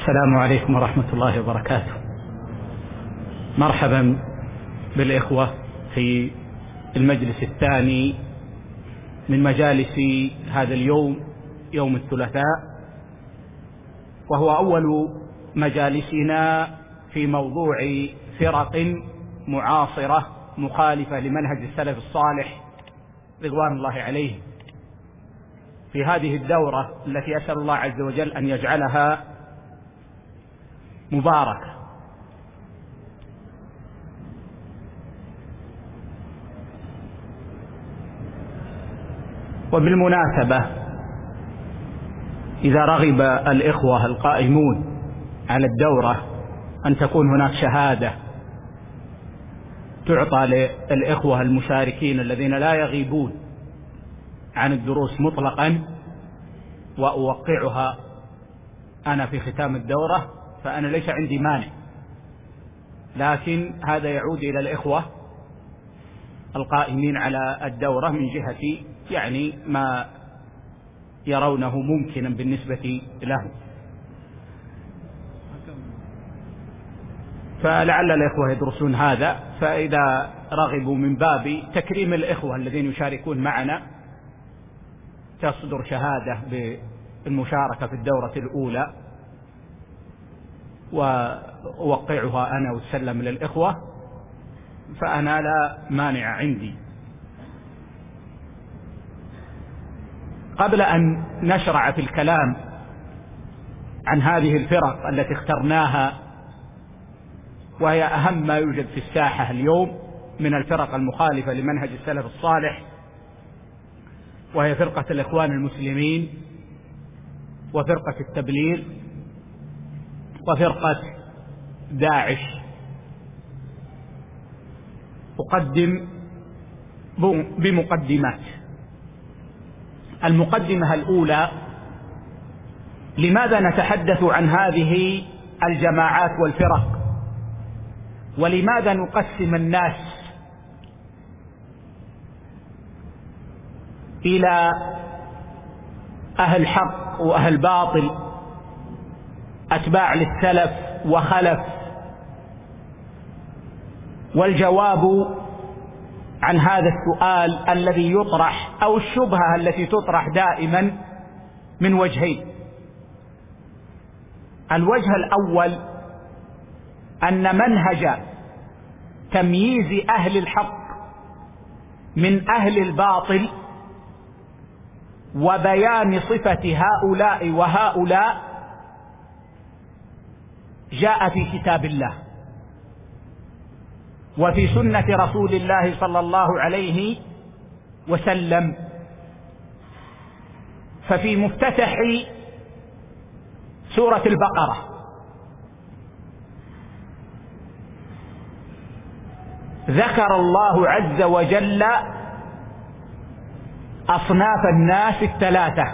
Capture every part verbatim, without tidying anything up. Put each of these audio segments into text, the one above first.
السلام عليكم ورحمة الله وبركاته. مرحبا بالإخوة في المجلس الثاني من مجالس هذا اليوم، يوم الثلاثاء، وهو أول مجالسنا في موضوع فرق معاصرة مخالفة لمنهج السلف الصالح رضوان الله عليهم في هذه الدورة التي أسأل الله عز وجل أن يجعلها مباركة. وبالمناسبة إذا رغب الإخوة القائمون على الدورة أن تكون هناك شهادة تعطى للإخوة المشاركين الذين لا يغيبون عن الدروس مطلقا وأوقعها أنا في ختام الدورة، فأنا ليس عندي مانع، لكن هذا يعود إلى الإخوة القائمين على الدورة من جهة يعني ما يرونه ممكنا بالنسبة لهم. فلعل الإخوة يدرسون هذا، فإذا رغبوا من باب تكريم الإخوة الذين يشاركون معنا تصدر شهادة بالمشاركة في الدورة الأولى وأوقعها أنا وتسلم للإخوة، فأنا لا مانع عندي. قبل أن نشرع في الكلام عن هذه الفرق التي اخترناها، وهي أهم ما يوجد في الساحة اليوم من الفرق المخالفة لمنهج السلف الصالح، وهي فرقة الإخوان المسلمين وفرقة التبليغ وفرقة داعش، أقدم بمقدمات. المقدمة الأولى: لماذا نتحدث عن هذه الجماعات والفرق؟ ولماذا نقسم الناس إلى أهل حق وأهل باطل، أتباع للسلف وخلف؟ والجواب عن هذا السؤال الذي يطرح أو الشبهة التي تطرح دائما من وجهين. الوجه الأول أن منهج تمييز أهل الحق من أهل الباطل وبيان صفة هؤلاء وهؤلاء جاء في كتاب الله وفي سنة رسول الله صلى الله عليه وسلم. ففي مفتتح سورة البقرة ذكر الله عز وجل أصناف الناس الثلاثة،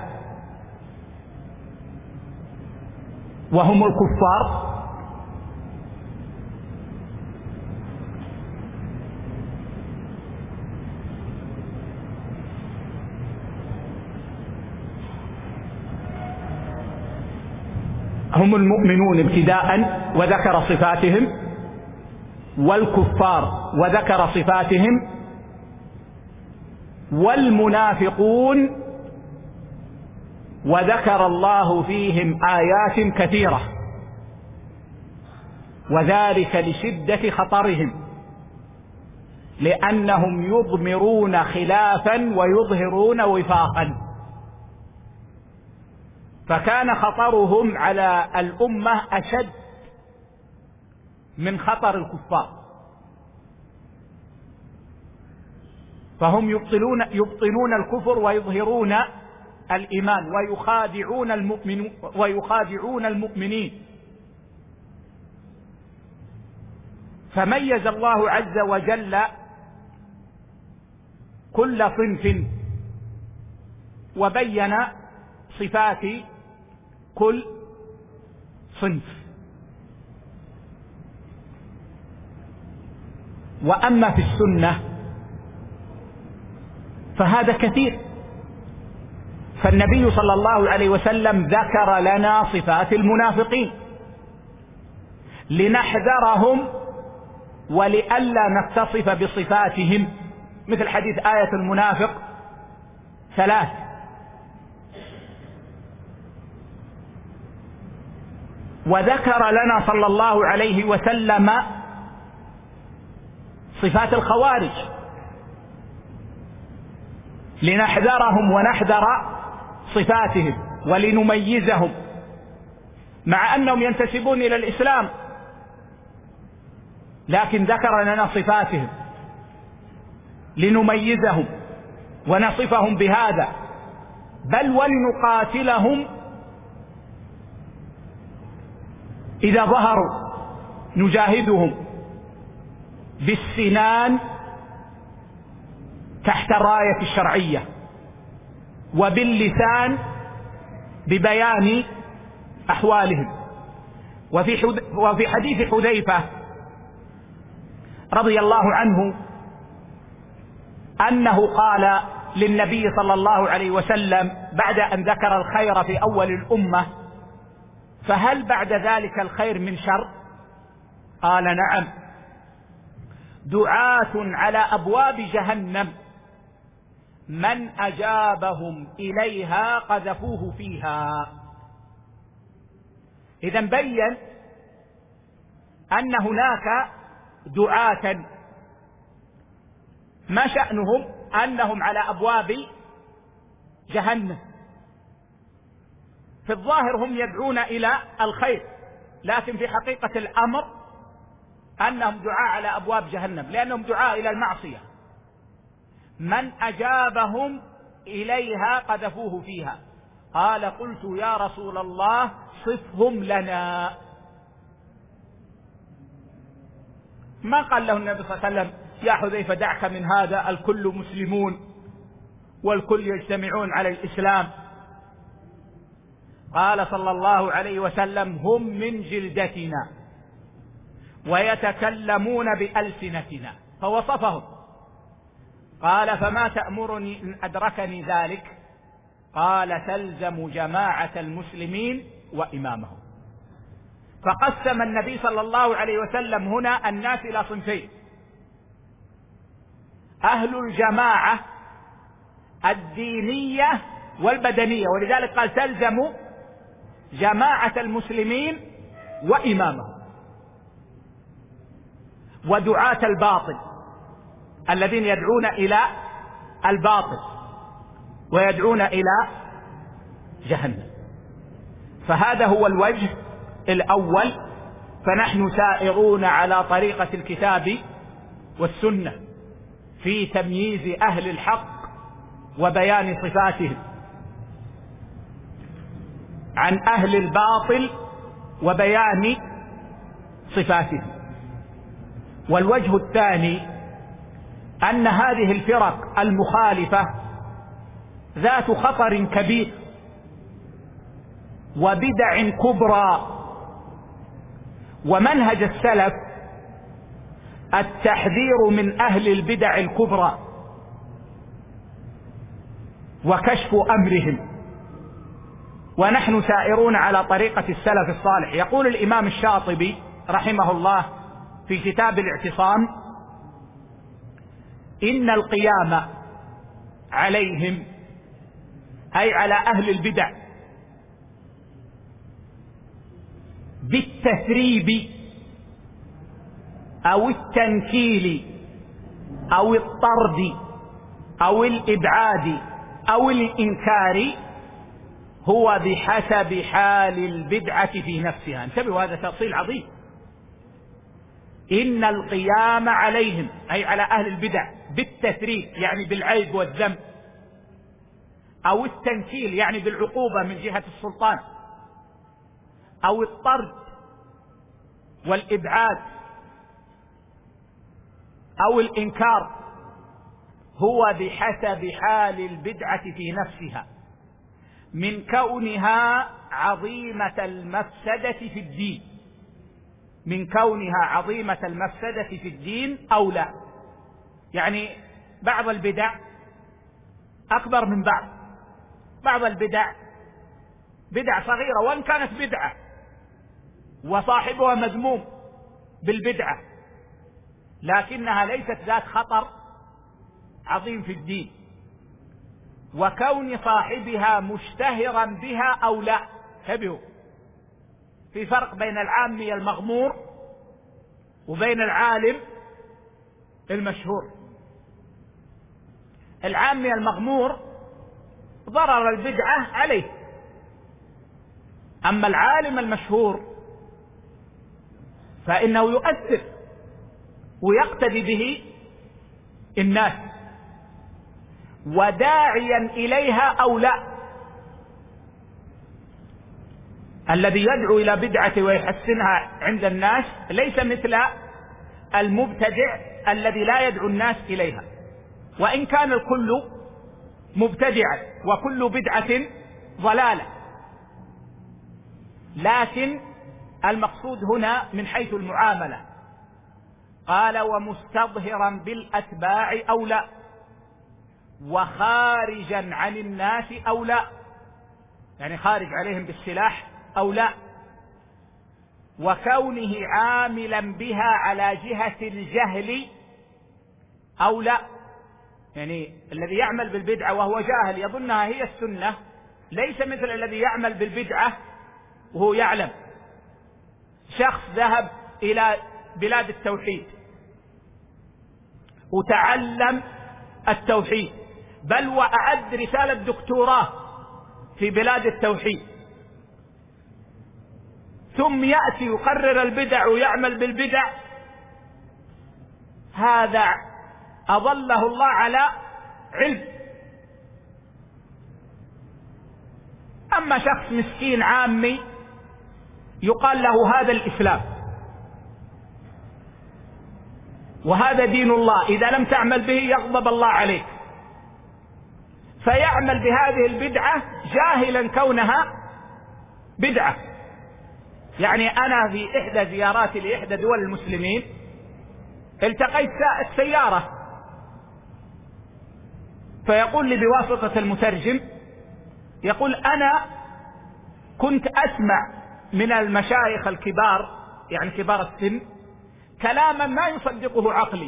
وهم الكفار هم المؤمنون ابتداء وذكر صفاتهم، والكفار وذكر صفاتهم، والمنافقون وذكر الله فيهم آيات كثيرة، وذلك لشدة خطرهم، لأنهم يضمرون خلافا ويظهرون وفاقا، فكان خطرهم على الأمة أشد من خطر الكفار، فهم يبطلون يبطلون الكفر ويظهرون الإيمان ويخادعون المؤمنين ويخادعون المؤمنين. فميز الله عز وجل كل صنف وبين صفات كل صنف. وأما في السنة فهذا كثير، فالنبي صلى الله عليه وسلم ذكر لنا صفات المنافقين لنحذرهم ولئلا نتصف بصفاتهم، مثل حديث آية المنافق ثلاث. وذكر لنا صلى الله عليه وسلم صفات الخوارج لنحذرهم ونحذر صفاتهم ولنميزهم، مع أنهم ينتسبون إلى الإسلام، لكن ذكر لنا صفاتهم لنميزهم ونصفهم بهذا، بل ولنقاتلهم إذا ظهروا، نجاهدهم بالسنان تحت الراية الشرعية، وباللسان ببيان أحوالهم. وفي, حد... وفي حديث حذيفة رضي الله عنه أنه قال للنبي صلى الله عليه وسلم بعد أن ذكر الخير في أول الأمة: فهل بعد ذلك الخير من شر؟ قال: نعم، دعاة على أبواب جهنم من أجابهم إليها قذفوه فيها. إذن بين أن هناك دعاة ما شأنهم أنهم على أبواب جهنم، في الظاهر هم يدعون إلى الخير، لكن في حقيقة الأمر أنهم دعاء على أبواب جهنم، لأنهم دعاء إلى المعصية. من أجابهم إليها قذفوه فيها. قال: قلت يا رسول الله صفهم لنا. ما قال له النبي صلى الله عليه وسلم: يا حذيفة دعك من هذا، الكل مسلمون والكل يجتمعون على الإسلام. قال صلى الله عليه وسلم: هم من جلدتنا ويتكلمون بألسنتنا، فوصفهم. قال: فما تأمرني إن أدركني ذلك؟ قال: تلزم جماعة المسلمين وإمامهم. فقسم النبي صلى الله عليه وسلم هنا الناس إلى صنفين: أهل الجماعة الدينية والبدنية، ولذلك قال: تلزم جماعة المسلمين وإمامهم. ودعاة الباطل الذين يدعون إلى الباطل ويدعون إلى جهنم. فهذا هو الوجه الأول. فنحن سائرون على طريقة الكتاب والسنة في تمييز أهل الحق وبيان صفاتهم عن أهل الباطل وبيان صفاتهم. والوجه الثاني أن هذه الفرق المخالفة ذات خطر كبير وبدع كبرى، ومنهج السلف التحذير من أهل البدع الكبرى وكشف أمرهم، ونحن سائرون على طريقة السلف الصالح. يقول الإمام الشاطبي رحمه الله في كتاب الاعتصام: إن القيام عليهم، أي على أهل البدع، بالتثريب أو التنكيل أو الطرد أو الإبعاد أو الإنكار هو بحسب حال البدعة في نفسها. انتبهوا، هذا تفصيل عظيم. إن القيام عليهم، أي على أهل البدع، بالتثريب يعني بالعيب والذم، أو التنكيل يعني بالعقوبة من جهة السلطان، أو الطرد والإبعاد أو الإنكار، هو بحسب حال البدعة في نفسها، من كونها عظيمة المفسدة في الدين، من كونها عظيمة المفسدة في الدين أو لا. يعني بعض البدع أكبر من بعض، بعض البدع بدع صغيرة وإن كانت بدعة وصاحبها مذموم، بالبدعة، لكنها ليست ذات خطر عظيم في الدين، وكون صاحبها مشتهرا بها أو لا. انتبهوا، في فرق بين العامي المغمور وبين العالم المشهور. العامي المغمور ضرر البدعة عليه، أما العالم المشهور فإنه يؤثر ويقتدي به الناس، وداعيا إليها أو لا. الذي يدعو إلى بدعة ويحسنها عند الناس ليس مثل المبتدع الذي لا يدعو الناس إليها، وإن كان الكل مبتدعا وكل بدعة ضلالة، لكن المقصود هنا من حيث المعاملة. قال ومستظهرا بالأتباع أو لا، وخارجا عن الناس أو لا، يعني خارج عليهم بالسلاح أو لا، وكونه عاملا بها على جهة الجهل أو لا. يعني الذي يعمل بالبدعة وهو جاهل يظنها هي السنة ليس مثل الذي يعمل بالبدعة وهو يعلم. شخص ذهب إلى بلاد التوحيد وتعلم التوحيد، بل وأعد رسالة دكتوراه في بلاد التوحيد، ثم يأتي يقرر البدع ويعمل بالبدع، هذا أظله الله على علم. أما شخص مسكين عامي يقال له هذا الإسلام وهذا دين الله، إذا لم تعمل به يغضب الله عليك، فيعمل بهذه البدعة جاهلا كونها بدعة. يعني أنا في إحدى زياراتي لإحدى دول المسلمين التقيت سائق سيارة، فيقول لي بواسطة المترجم، يقول أنا كنت أسمع من المشايخ الكبار يعني كبار السن كلاما ما يصدقه عقلي،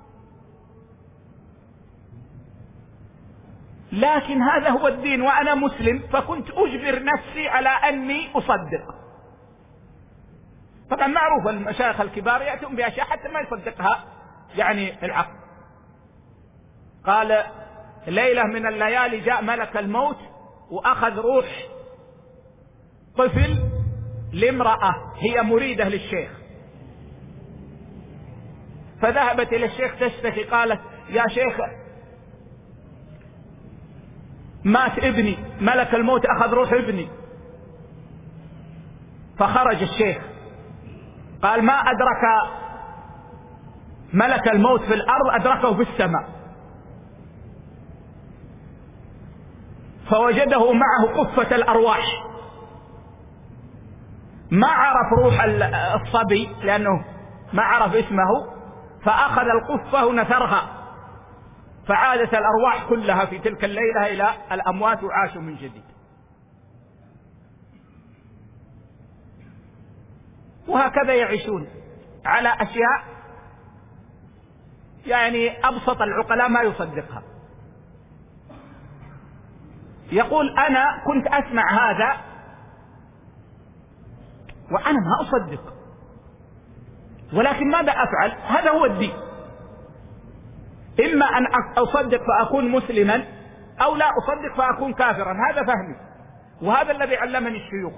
لكن هذا هو الدين وأنا مسلم، فكنت أجبر نفسي على أني أصدق. طبعا معروف المشايخ الكبار يأتون بأشياء حتى ما يصدقها يعني العقل. قال ليلة من الليالي جاء ملك الموت وأخذ روح طفل لامرأة هي مريدة للشيخ، فذهبت إلى الشيخ تشتكي، قالت يا شيخ مات ابني، ملك الموت أخذ روح ابني. فخرج الشيخ قال ما أدرك ملك الموت في الأرض أدركه في السماء، فوجده معه قفة الأرواح، ما عرف روح الصبي لأنه ما عرف اسمه، فأخذ القفة ونثرها، فعادت الأرواح كلها في تلك الليلة إلى الأموات وعاشوا من جديد. وهكذا يعيشون على أشياء يعني أبسط العقلاء ما يصدقها. يقول أنا كنت أسمع هذا وأنا ما أصدق، ولكن ماذا أفعل؟ هذا هو الدين، إما أن أصدق فأكون مسلما أو لا أصدق فأكون كافرا. هذا فهمي، وهذا الذي علمني الشيوخ.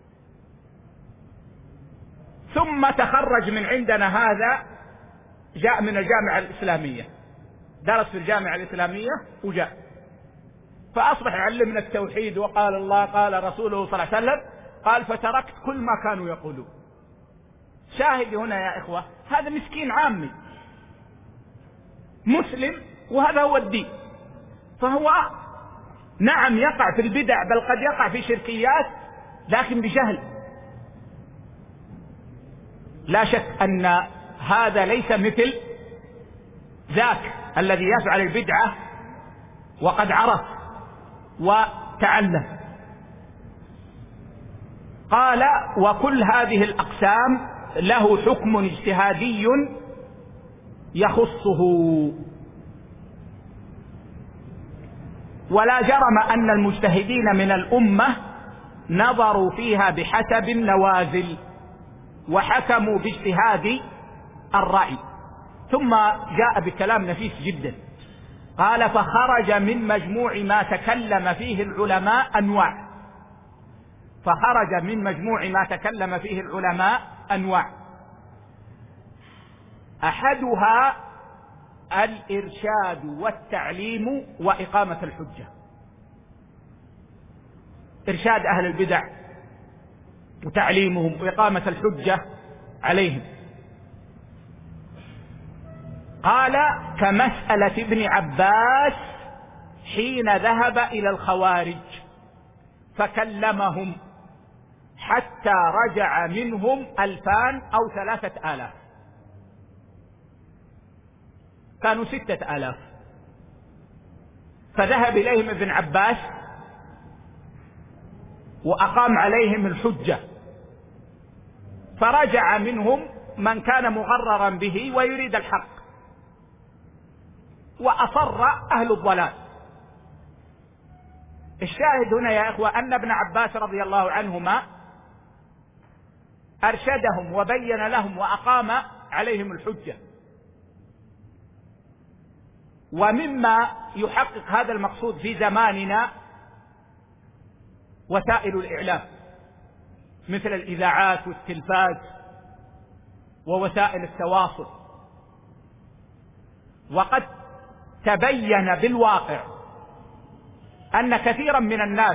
ثم تخرج من عندنا هذا، جاء من الجامعة الإسلامية، درس في الجامعة الإسلامية وجاء، فأصبح يعلمنا التوحيد وقال الله قال رسوله صلى الله عليه وسلم، قال فتركت كل ما كانوا يقولون. شاهد هنا يا إخوة، هذا مسكين عامي مسلم وهذا هو الدين، فهو نعم يقع في البدع، بل قد يقع في شركيات لكن بجهل. لا شك أن هذا ليس مثل ذاك الذي يفعل البدعة وقد عرف وتعلم. قال وكل هذه الأقسام له حكم اجتهادي يخصه. ولا جرم أن المجتهدين من الأمة نظروا فيها بحسب النوازل وحكموا باجتهاد الرأي. ثم جاء بكلام نفيس جدا، قال: فخرج من مجموع ما تكلم فيه العلماء أنواع. فخرج من مجموع ما تكلم فيه العلماء أنواع، أحدها الإرشاد والتعليم وإقامة الحجة. إرشاد أهل البدع وتعليمهم وإقامة الحجة عليهم. قال: كمسألة ابن عباس حين ذهب إلى الخوارج فكلمهم حتى رجع منهم ألفان أو ثلاثة آلاف، كانوا ستة آلاف، فذهب إليهم ابن عباس وأقام عليهم الحجة، فرجع منهم من كان مغررا به ويريد الحق، وأصر أهل الضلال. الشاهد هنا يا إخوة أن ابن عباس رضي الله عنهما أرشدهم وبين لهم وأقام عليهم الحجة. ومما يحقق هذا المقصود في زماننا وسائل الإعلام مثل الإذاعات والتلفاز ووسائل التواصل. وقد تبين بالواقع أن كثيرا من الناس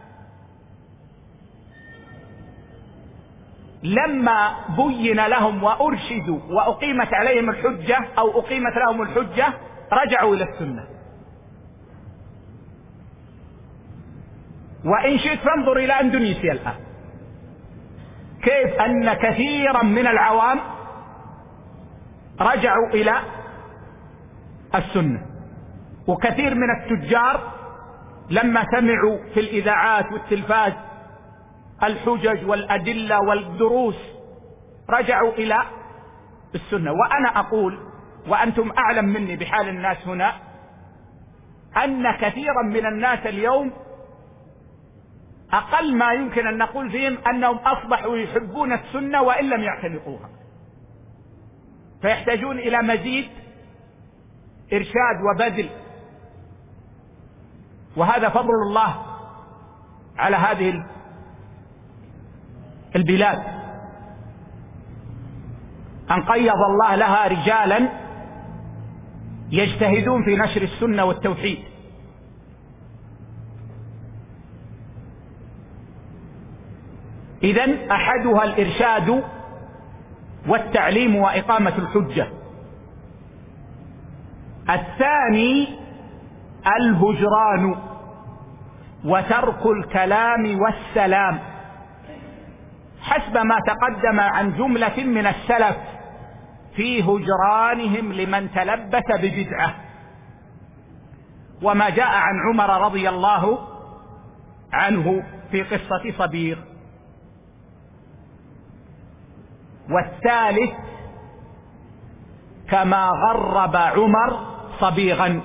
لما بين لهم وأرشدوا وأقيمت عليهم الحجة أو أقيمت لهم الحجة رجعوا إلى السنة. وإن شئت فانظر إلى أندونيسيا الآن، كيف أن كثيرا من العوام رجعوا إلى السنة، وكثير من التجار لما سمعوا في الإذاعات والتلفاز الحجج والأدلة والدروس رجعوا إلى السنة. وأنا أقول وأنتم أعلم مني بحال الناس هنا أن كثيرا من الناس اليوم أقل ما يمكن أن نقول فيهم أنهم أصبحوا يحبون السنة وإن لم يعتنقوها، فيحتاجون إلى مزيد إرشاد وبذل. وهذا فضل الله على هذه البلاد، أن قيض الله لها رجالا يجتهدون في نشر السنة والتوحيد. إذن أحدها الإرشاد والتعليم وإقامة الحجة. الثاني الهجران وترك الكلام والسلام، حسب ما تقدم عن جملة من السلف في هجرانهم لمن تلبس ببدعة، وما جاء عن عمر رضي الله عنه في قصة صبيغ. والثالث كما غرب عمر صبيغا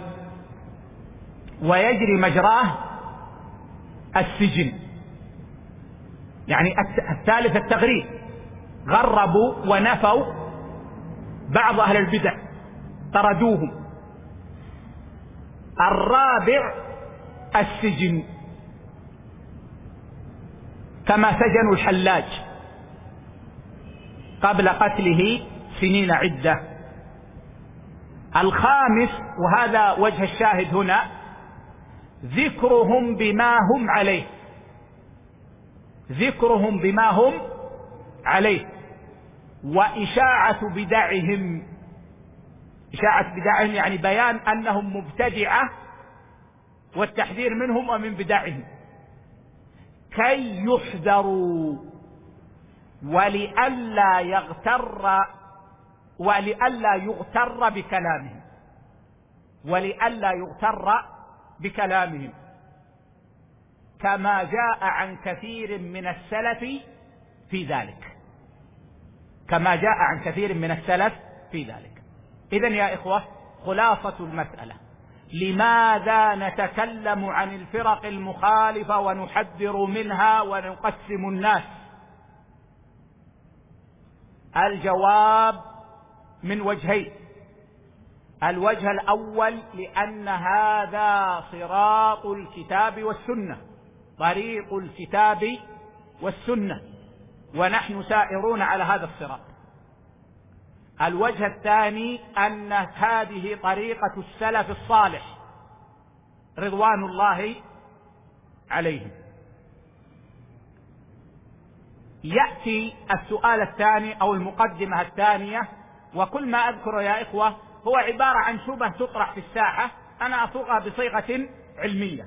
ويجري مجراه السجن، يعني الثالث التغريب، غربوا ونفوا بعض أهل البدع طردوهم. الرابع السجن كما سجنوا الحلاج قبل قتله سنين عدة. الخامس وهذا وجه الشاهد هنا ذكرهم بما هم عليه، ذكرهم بما هم عليه وإشاعة بدعهم. إشاعة بدعهم يعني بيان أنهم مبتدعة والتحذير منهم ومن بدعهم كي يحذروا ولئلا يغتر ولئلا يغتر بكلامهم ولئلا يغتر بكلامهم كما جاء عن كثير من السلف في ذلك. كما جاء عن كثير من السلف في ذلك. إذن يا إخوة، خلاصة المسألة: لماذا نتكلم عن الفرق المخالفة ونحذر منها ونقسم الناس؟ الجواب من وجهين. الوجه الأول: لأن هذا صراط الكتاب والسنة، طريق الكتاب والسنة، ونحن سائرون على هذا الصراط. الوجه الثاني: أن هذه طريقة السلف الصالح رضوان الله عليهم. يأتي السؤال الثاني أو المقدمة الثانية، وكل ما أذكره يا إخوة هو عبارة عن شبه تطرح في الساحة، أنا أصوغها بصيغة علمية.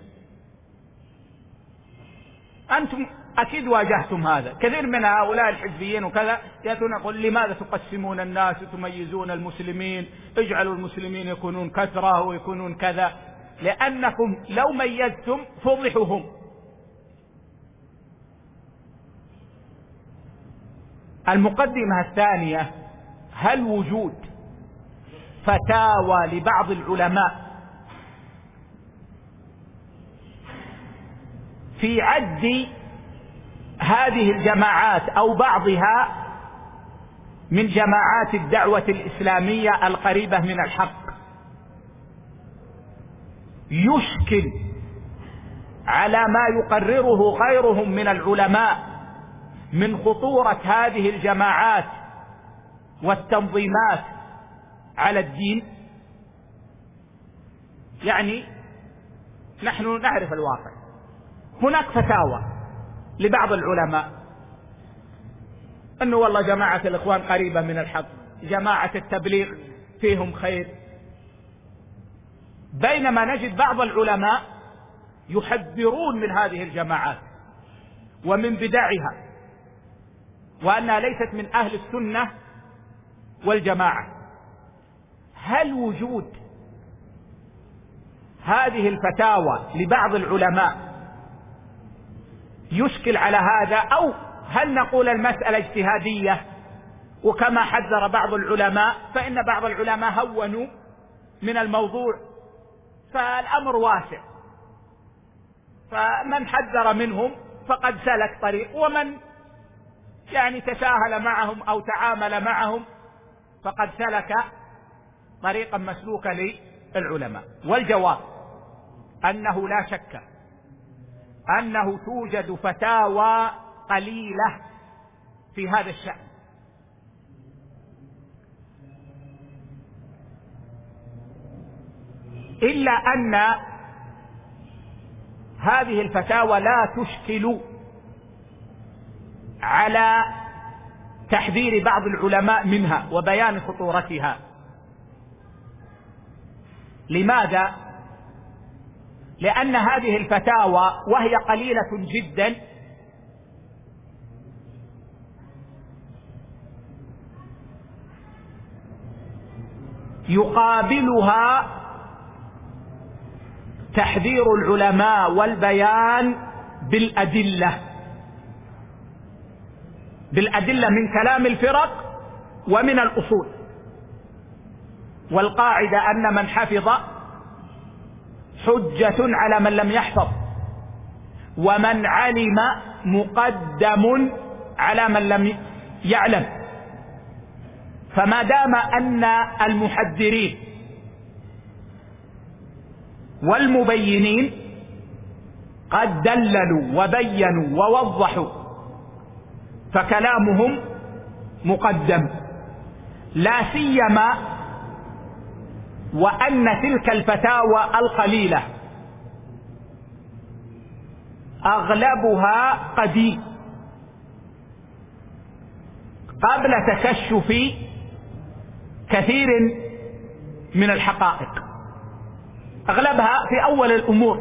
أنتم أكيد واجهتم هذا، كثير من هؤلاء الحزبيين وكذا يأتون يقول: لماذا تقسمون الناس وتميزون المسلمين؟ اجعلوا المسلمين يكونون كثرة ويكونون كذا، لأنكم لو ميزتم فضحهم. المقدمة الثانية: هل وجود فتاوى لبعض العلماء في عد هذه الجماعات أو بعضها من جماعات الدعوة الإسلامية القريبة من الحق يشكل على ما يقرره غيرهم من العلماء من خطورة هذه الجماعات والتنظيمات على الدين؟ يعني نحن نعرف الواقع، هناك فتاوى لبعض العلماء أنه والله جماعة الإخوان قريبة من الحق، جماعة التبليغ فيهم خير، بينما نجد بعض العلماء يحذرون من هذه الجماعات ومن بدعها وأنها ليست من أهل السنة والجماعة. هل وجود هذه الفتاوى لبعض العلماء يشكل على هذا، أو هل نقول المسألة اجتهادية وكما حذر بعض العلماء فإن بعض العلماء هونوا من الموضوع فالأمر واسع، فمن حذر منهم فقد سلك طريق، ومن يعني تساهل معهم أو تعامل معهم فقد سلك طريقا مسلوكا للعلماء؟ والجواب أنه لا شك أنه توجد فتاوى قليلة في هذا الشأن، إلا أن هذه الفتاوى لا تشكل على تحذير بعض العلماء منها وبيان خطورتها. لماذا؟ لأن هذه الفتاوى وهي قليلة جدا يقابلها تحذير العلماء والبيان بالأدلة بالأدلة من كلام الفرق ومن الأصول. والقاعدة أن من حفظ حجة على من لم يحفظ، ومن علم مقدم على من لم يعلم. فما دام أن المحذرين والمبينين قد دللوا وبينوا ووضحوا فكلامهم مقدم، لا سيما وأن تلك الفتاوى القليلة أغلبها قديم قبل تكشف كثير من الحقائق، أغلبها في أول الأمور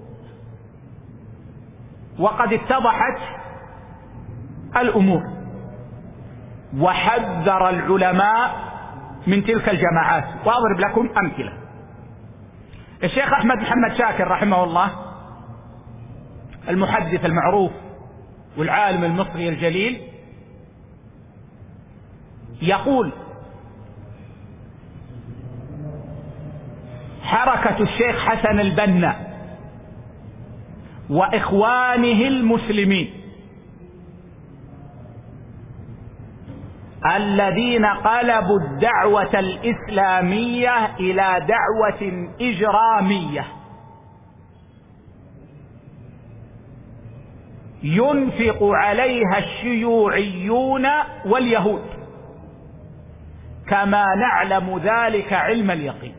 وقد اتضحت الأمور. وحذر العلماء من تلك الجماعات، وأضرب لكم أمثلة. الشيخ أحمد محمد شاكر رحمه الله المحدث المعروف والعالم المصري الجليل يقول: حركة الشيخ حسن البنا وإخوانه المسلمين الذين قلبوا الدعوة الإسلامية إلى دعوة إجرامية ينفق عليها الشيوعيون واليهود، كما نعلم ذلك علم اليقين.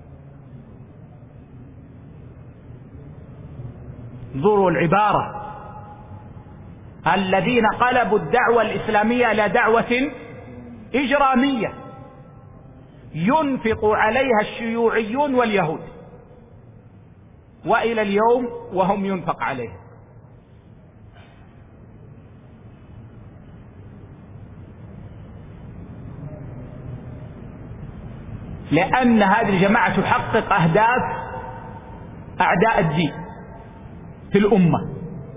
انظروا العبارة: الذين قلبوا الدعوة الإسلامية إلى دعوة إجرامية ينفق عليها الشيوعيون واليهود، وإلى اليوم وهم ينفق عليهم. لأن هذه الجماعة تحقق أهداف أعداء الدين في الأمة.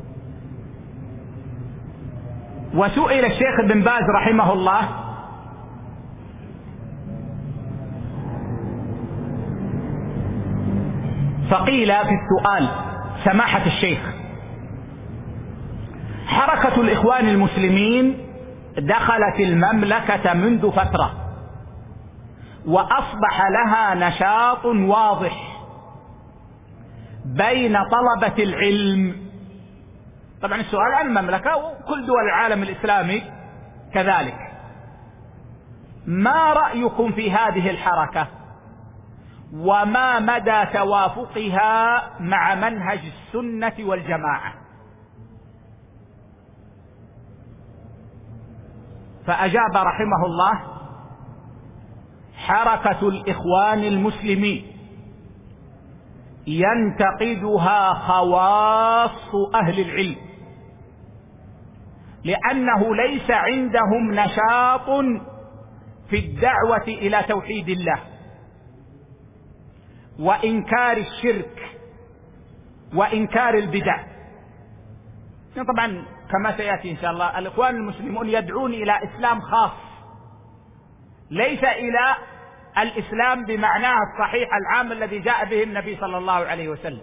وسئل الشيخ ابن باز رحمه الله فقيل في السؤال: سماحة الشيخ، حركة الإخوان المسلمين دخلت المملكة منذ فترة وأصبح لها نشاط واضح بين طلبة العلم. طبعا السؤال عن المملكة وكل دول العالم الإسلامي كذلك. ما رأيكم في هذه الحركة وما مدى توافقها مع منهج السنة والجماعة؟ فأجاب رحمه الله: حركة الإخوان المسلمين ينتقدها خواص أهل العلم، لأنه ليس عندهم نشاط في الدعوة إلى توحيد الله وإنكار الشرك وإنكار البدع. طبعا كما سيأتي إن شاء الله الإخوان المسلمون يدعون إلى إسلام خاص، ليس إلى الإسلام بمعناه الصحيح العام الذي جاء به النبي صلى الله عليه وسلم.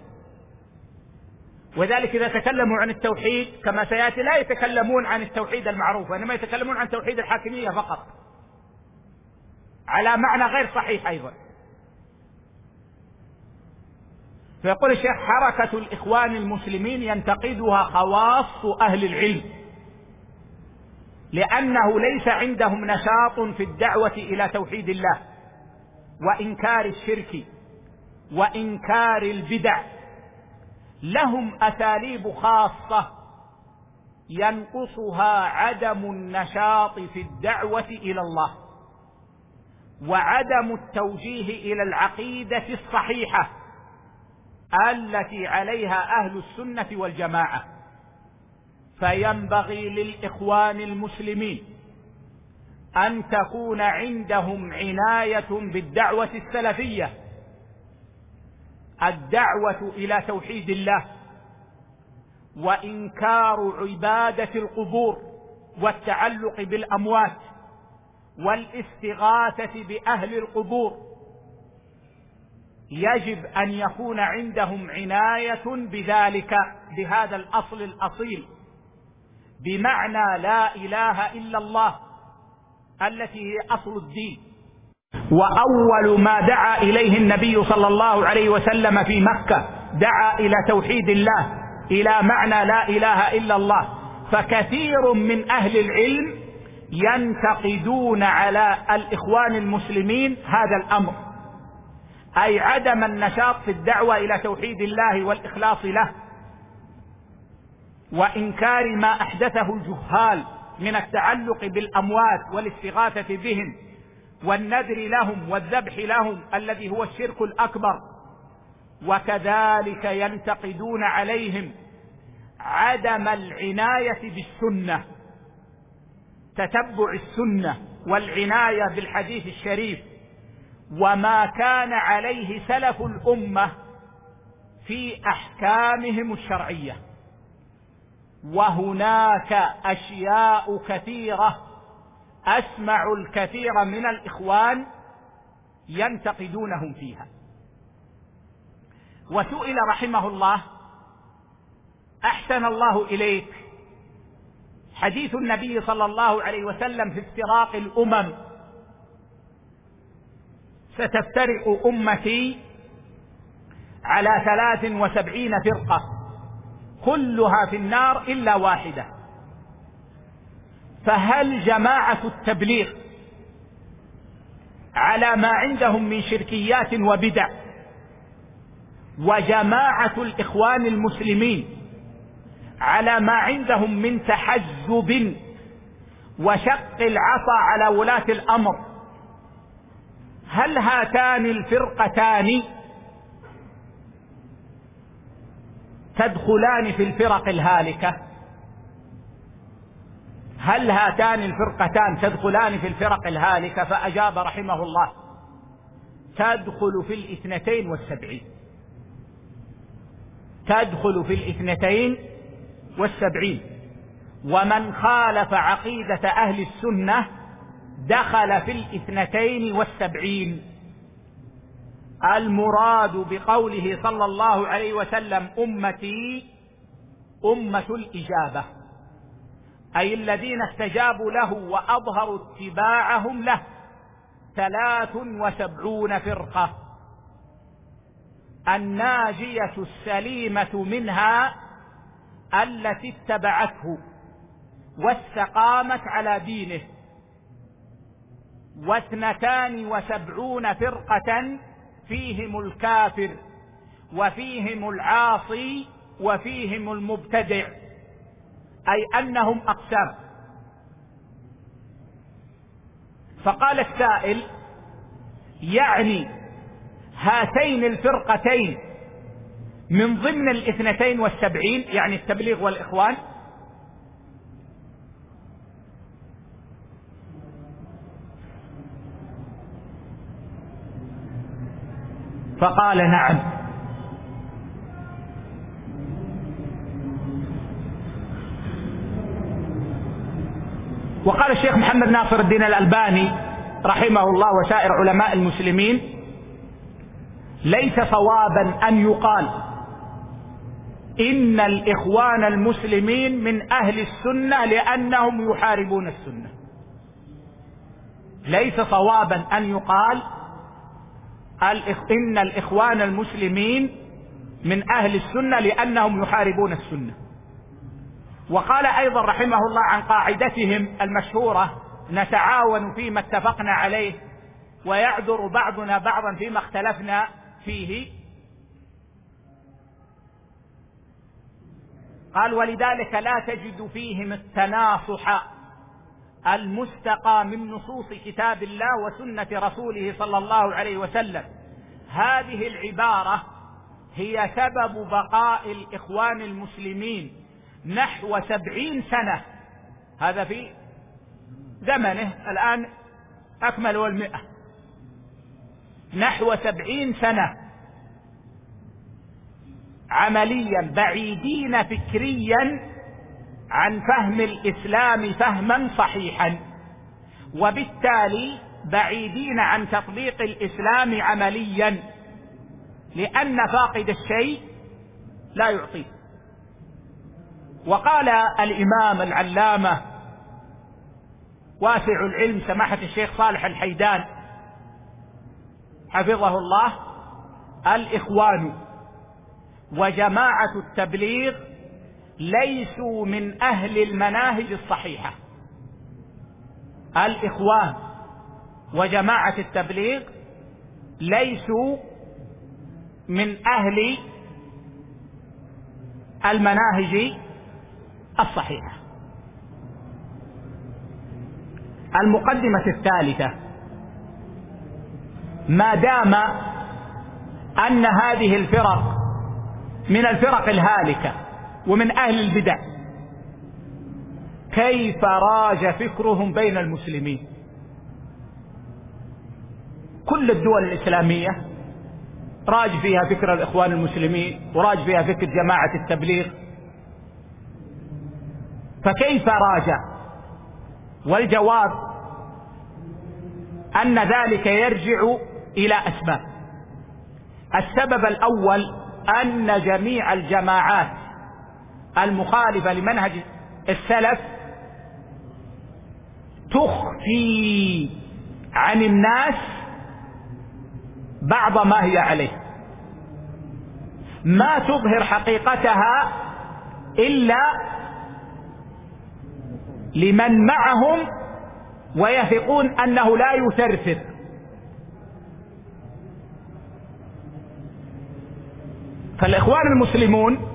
وذلك إذا تكلموا عن التوحيد كما سيأتي لا يتكلمون عن التوحيد المعروف، وإنما يتكلمون عن توحيد الحاكمية فقط على معنى غير صحيح أيضا. فيقول الشيخ: حركة الإخوان المسلمين ينتقدها خواص أهل العلم، لأنه ليس عندهم نشاط في الدعوة إلى توحيد الله وإنكار الشرك وإنكار البدع. لهم أساليب خاصة ينقصها عدم النشاط في الدعوة إلى الله وعدم التوجيه إلى العقيدة الصحيحة التي عليها أهل السنة والجماعة. فينبغي للإخوان المسلمين أن تكون عندهم عناية بالدعوة السلفية، الدعوة إلى توحيد الله وإنكار عبادة القبور والتعلق بالأموات والاستغاثة بأهل القبور. يجب أن يكون عندهم عناية بذلك، بهذا الأصل الأصيل، بمعنى لا إله إلا الله التي هي أصل الدين. وأول ما دعا إليه النبي صلى الله عليه وسلم في مكة دعا إلى توحيد الله، إلى معنى لا إله إلا الله. فكثير من أهل العلم ينتقدون على الإخوان المسلمين هذا الأمر، أي عدم النشاط في الدعوة إلى توحيد الله والإخلاص له وإنكار ما أحدثه الجهال من التعلق بالأموات والاستغاثة بهم والنذر لهم والذبح لهم الذي هو الشرك الأكبر. وكذلك ينتقدون عليهم عدم العناية بالسنة، تتبع السنة والعناية بالحديث الشريف وما كان عليه سلف الأمة في أحكامهم الشرعية. وهناك أشياء كثيرة أسمع الكثير من الإخوان ينتقدونهم فيها. وسئل رحمه الله: أحسن الله إليك، حديث النبي صلى الله عليه وسلم في افتراق الأمم: ستفترق أمتي على ثلاث وسبعين فرقة كلها في النار إلا واحدة، فهل جماعة التبليغ على ما عندهم من شركيات وبدع، وجماعة الإخوان المسلمين على ما عندهم من تحزب وشق العصا على ولاة الأمر، هل هاتان الفرقتان تدخلان في الفرق الهالكة؟ هل هاتان الفرقتان تدخلان في الفرق الهالكة؟ فأجاب رحمه الله: تدخل في الاثنتين والسبعين، تدخل في الاثنتين والسبعين، ومن خالف عقيدة أهل السنة دخل في الاثنتين والسبعين. المراد بقوله صلى الله عليه وسلم: أمتي أمة الإجابة، أي الذين استجابوا له وأظهروا اتباعهم له، ثلاث وسبعون فرقة. الناجية السليمة منها التي اتبعته واستقامت على دينه، واثنتان وسبعون فرقة فيهم الكافر وفيهم العاصي وفيهم المبتدع، أي أنهم أقسام. فقال السائل: يعني هاتين الفرقتين من ضمن الاثنتين والسبعين، يعني التبليغ والإخوان؟ فقال: نعم. وقال الشيخ محمد ناصر الدين الألباني رحمه الله وسائر علماء المسلمين: ليس صوابا أن يقال إن الإخوان المسلمين من أهل السنة لأنهم يحاربون السنة. ليس صوابا أن يقال إن الإخوان المسلمين من أهل السنة لأنهم يحاربون السنة. وقال أيضا رحمه الله عن قاعدتهم المشهورة: نتعاون فيما اتفقنا عليه ويعذر بعضنا بعضا فيما اختلفنا فيه. قال: ولذلك لا تجد فيهم التناصح المستقى من نصوص كتاب الله وسنة رسوله صلى الله عليه وسلم. هذه العبارة هي سبب بقاء الإخوان المسلمين نحو سبعين سنة، هذا في زمنه، الآن أكمل المئة، نحو سبعين سنة عمليا بعيدين فكريا عن فهم الإسلام فهما صحيحا، وبالتالي بعيدين عن تطبيق الإسلام عمليا، لأن فاقد الشيء لا يعطيه. وقال الإمام العلامة واسع العلم سماحة الشيخ صالح الحيدان حفظه الله: الإخوان وجماعة التبليغ ليسوا من أهل المناهج الصحيحة. الإخوان وجماعة التبليغ ليسوا من أهل المناهج الصحيحة. المقدمة الثالثة: ما دام أن هذه الفرق من الفرق الهالكة ومن أهل البدع، كيف راج فكرهم بين المسلمين؟ كل الدول الإسلامية راج فيها فكر الإخوان المسلمين وراج فيها فكر جماعة التبليغ، فكيف راج؟ والجواب أن ذلك يرجع إلى أسباب. السبب الأول أن جميع الجماعات المخالفة لمنهج السلف تخفي عن الناس بعض ما هي عليه، ما تظهر حقيقتها إلا لمن معهم ويثقون أنه لا يثرثر. فالإخوان المسلمون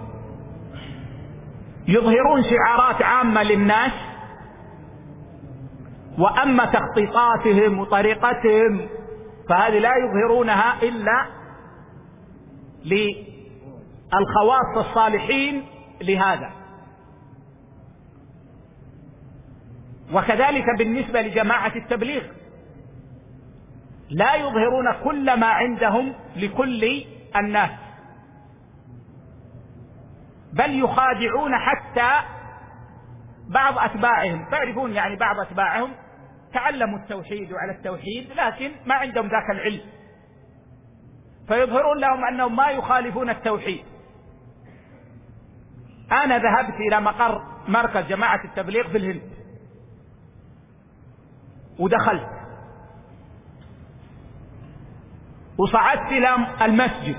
يظهرون شعارات عامة للناس، وأما تخطيطاتهم وطريقتهم فهذه لا يظهرونها إلا للخواص الصالحين لهذا. وكذلك بالنسبة لجماعة التبليغ لا يظهرون كل ما عندهم لكل الناس، بل يخادعون حتى بعض أتباعهم. تعرفون يعني بعض أتباعهم تعلموا التوحيد وعلى التوحيد لكن ما عندهم ذاك العلم، فيظهرون لهم أنهم ما يخالفون التوحيد. أنا ذهبت إلى مقر مركز جماعة التبليغ في الهند ودخلت وصعدت إلى المسجد،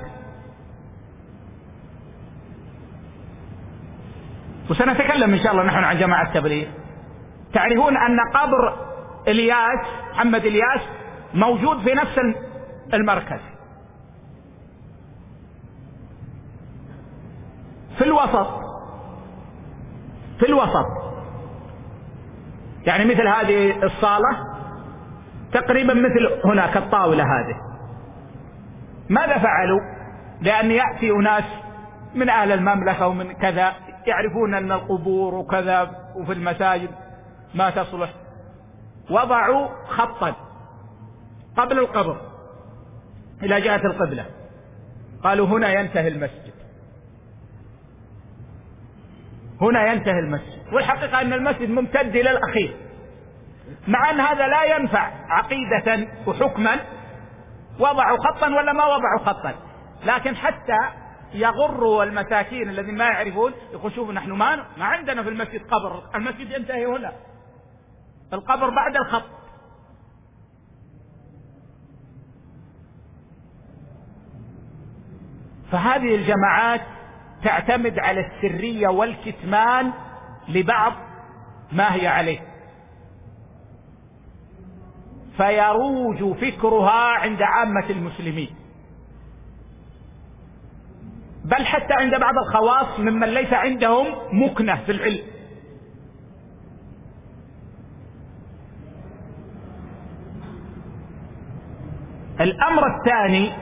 وسنتكلم إن شاء الله نحن عن جماعة التبليغ. تعرفون أن قبر إلياس محمد إلياس موجود في نفس المركز في الوسط في الوسط يعني مثل هذه الصالة تقريبا مثل هناك الطاولة هذه. ماذا فعلوا؟ لأن يأتي أناس من أهل المملكة ومن كذا يعرفون أن القبور وكذا وفي المساجد ما تصلح، وضعوا خطا قبل القبر إلى جهة القبلة، قالوا هنا ينتهي المسجد، هنا ينتهي المسجد. والحقيقة أن المسجد ممتد إلى الأخير، مع أن هذا لا ينفع عقيدة وحكما. وضعوا خطا ولا ما وضعوا خطا، لكن حتى يغروا المساكين الذين ما يعرفون، يقول شوفوا نحن ما ما عندنا في المسجد قبر، المسجد ينتهي هنا، القبر بعد الخط. فهذه الجماعات تعتمد على السرية والكتمان لبعض ما هي عليه، فيروج فكرها عند عامة المسلمين، بل حتى عند بعض الخواص ممن ليس عندهم مكنة في العلم. الأمر الثاني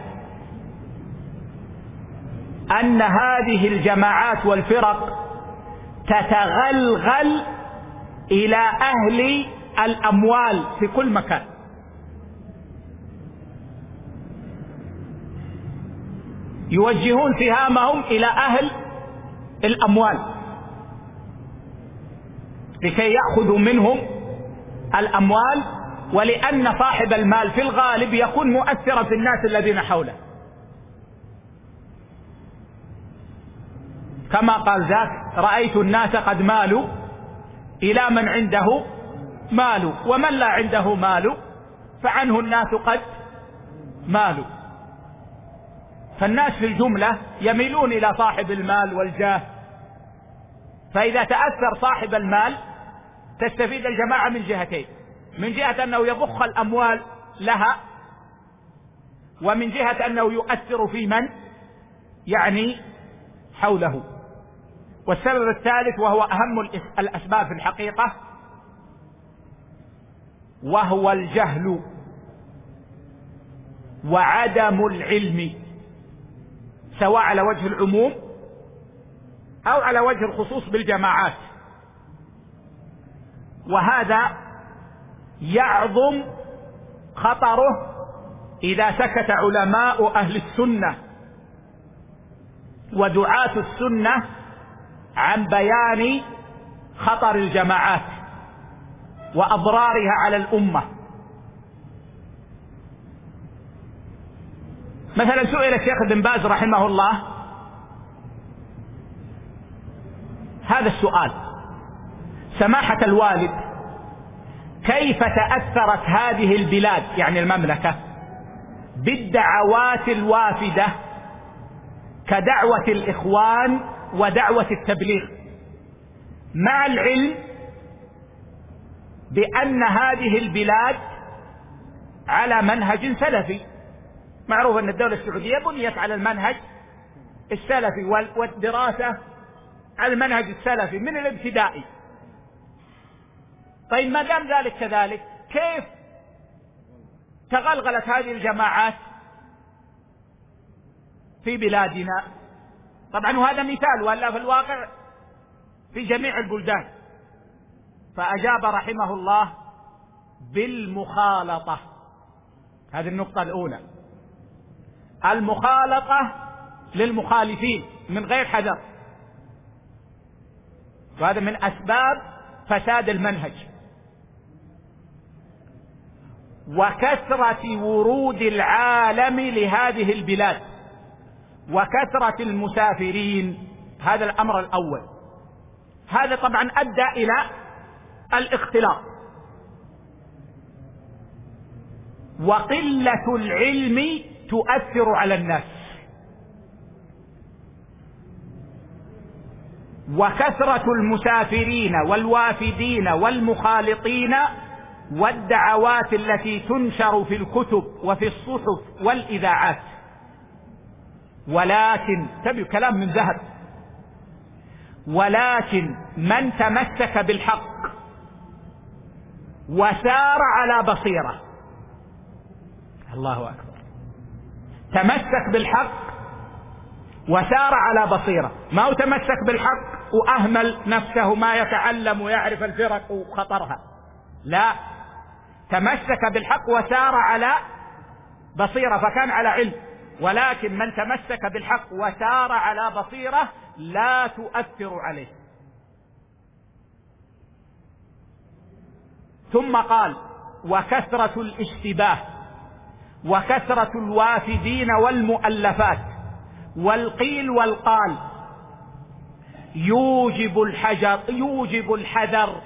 أن هذه الجماعات والفرق تتغلغل إلى أهل الأموال في كل مكان، يوجهون سهامهم إلى أهل الأموال لكي يأخذوا منهم الأموال، ولأن صاحب المال في الغالب يكون مؤثرا في الناس الذين حوله، كما قال ذاك رأيت الناس قد مالوا إلى من عنده مال، ومن لا عنده مال فعنه الناس قد مالوا. فالناس في الجملة يميلون إلى صاحب المال والجاه، فإذا تأثر صاحب المال تستفيد الجماعة من جهتين: من جهة أنه يضخ الأموال لها، ومن جهة أنه يؤثر في من يعني حوله. والسبب الثالث وهو أهم الأسباب في الحقيقة، وهو الجهل وعدم العلم، سواء على وجه العموم أو على وجه الخصوص بالجماعات. وهذا يعظم خطره إذا سكت علماء أهل السنة ودعاة السنة عن بيان خطر الجماعات وأضرارها على الأمة. مثلا سئل الشيخ ابن باز رحمه الله هذا السؤال: سماحة الوالد، كيف تأثرت هذه البلاد يعني المملكة بالدعوات الوافدة كدعوة الإخوان ودعوة التبليغ، مع العلم بأن هذه البلاد على منهج سلفي؟ معروف أن الدولة السعودية بنيت على المنهج السلفي والدراسة على المنهج السلفي من الابتدائي. طيب ما دام ذلك كذلك، كيف تغلغلت هذه الجماعات في بلادنا؟ طبعا وهذا مثال، ولا في الواقع في جميع البلدان. فأجاب رحمه الله بالمخالطة. هذه النقطة الأولى، المخالطة للمخالفين من غير حذر، وهذا من أسباب فساد المنهج. وكثرة ورود العالم لهذه البلاد وكثرة المسافرين، هذا الأمر الأول. هذا طبعا أدى إلى الاختلاط. وقلة العلم تؤثر على الناس، وكثرة المسافرين والوافدين والمخالطين والدعوات التي تنشر في الكتب وفي الصحف والإذاعات. ولكن تبي كلام من ذهب، ولكن من تمسك بالحق وسار على بصيرة، الله أكبر، تمسك بالحق وسار على بصيرة، ما هو تمسك بالحق وأهمل نفسه ما يتعلم ويعرف الفرق وخطرها، لا، تمسك بالحق وسار على بصيرة فكان على علم. ولكن من تمسك بالحق وسار على بصيرة لا تؤثر عليه. ثم قال: وكثرة الاشتباه وكثرة الوافدين والمؤلفات والقيل والقال يوجب الحجر يوجب الحذر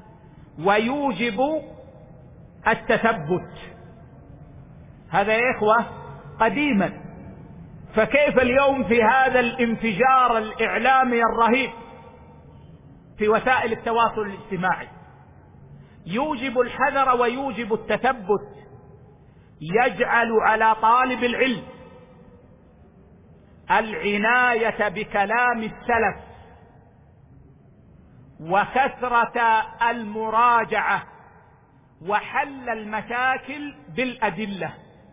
ويوجب التثبت. هذا يا إخوة قديما، فكيف اليوم في هذا الانفجار الإعلامي الرهيب في وسائل التواصل الاجتماعي؟ يوجب الحذر ويوجب التثبت، يجعل على طالب العلم العناية بكلام السلف وكثرة المراجعة وحل المشاكل بالأدلة،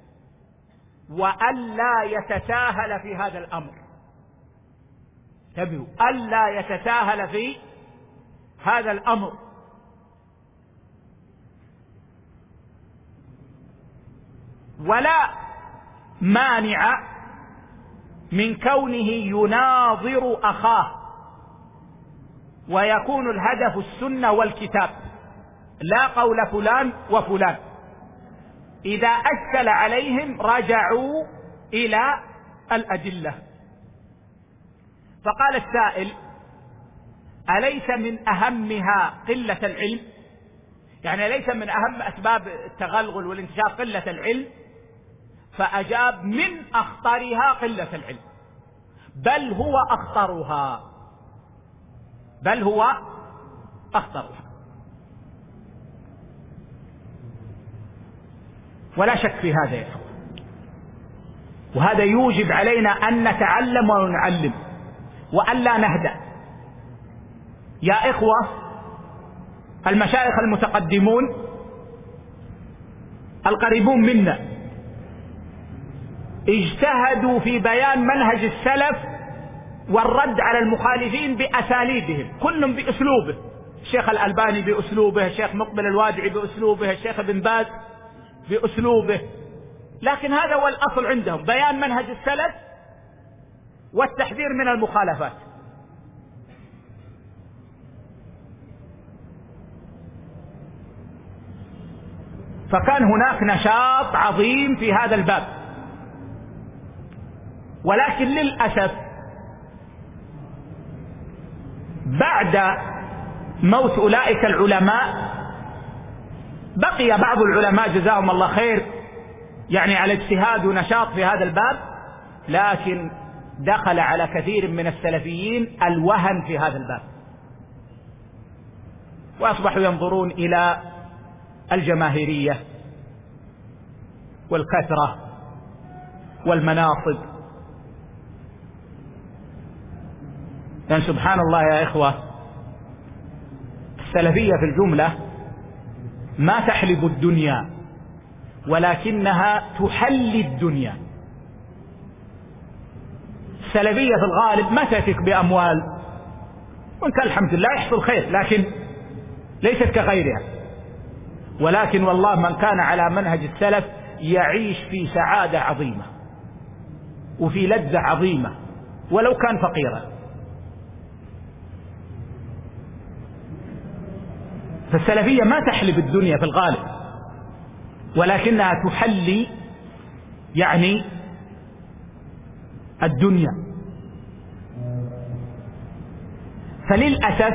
وألا يتساهل في هذا الأمر. انتبهوا، ألا يتساهل في هذا الأمر. ولا مانع من كونه يناظر أخاه ويكون الهدف السنة والكتاب، لا قول فلان وفلان. إذا أشكل عليهم رجعوا إلى الأدلة. فقال السائل: أليس من أهمها قلة العلم؟ يعني ليس من أهم أسباب التغلغل والانتشار قلة العلم؟ فأجاب: من أخطرها قلة العلم، بل هو أخطرها، بل هو أخطرها. ولا شك في هذا يا إخوة، وهذا يوجب علينا أن نتعلم ونعلم وألا نهدأ. يا إخوة، المشايخ المتقدمون القريبون منا اجتهدوا في بيان منهج السلف والرد على المخالفين بأساليبهم، كل بأسلوبه. الشيخ الألباني بأسلوبه، الشيخ مقبل الوادعي بأسلوبه، الشيخ ابن باز بأسلوبه. لكن هذا هو الأصل عندهم، بيان منهج السلف والتحذير من المخالفات. فكان هناك نشاط عظيم في هذا الباب. ولكن للأسف بعد موت أولئك العلماء بقي بعض العلماء جزاهم الله خير يعني على اجتهاد ونشاط في هذا الباب، لكن دخل على كثير من السلفيين الوهن في هذا الباب، وأصبحوا ينظرون إلى الجماهيرية والكثرة والمناصب. لأن سبحان الله يا إخوة، السلفية في الجملة ما تحلب الدنيا ولكنها تحلي الدنيا. السلفية في الغالب ما تأتيك بأموال، وإن كان الحمد لله يحصل خير، لكن ليست كغيرها. ولكن والله من كان على منهج السلف يعيش في سعادة عظيمة وفي لذة عظيمة ولو كان فقيرا. فالسلفية ما تحلب الدنيا في الغالب، ولكنها تحلي يعني الدنيا. فللأسف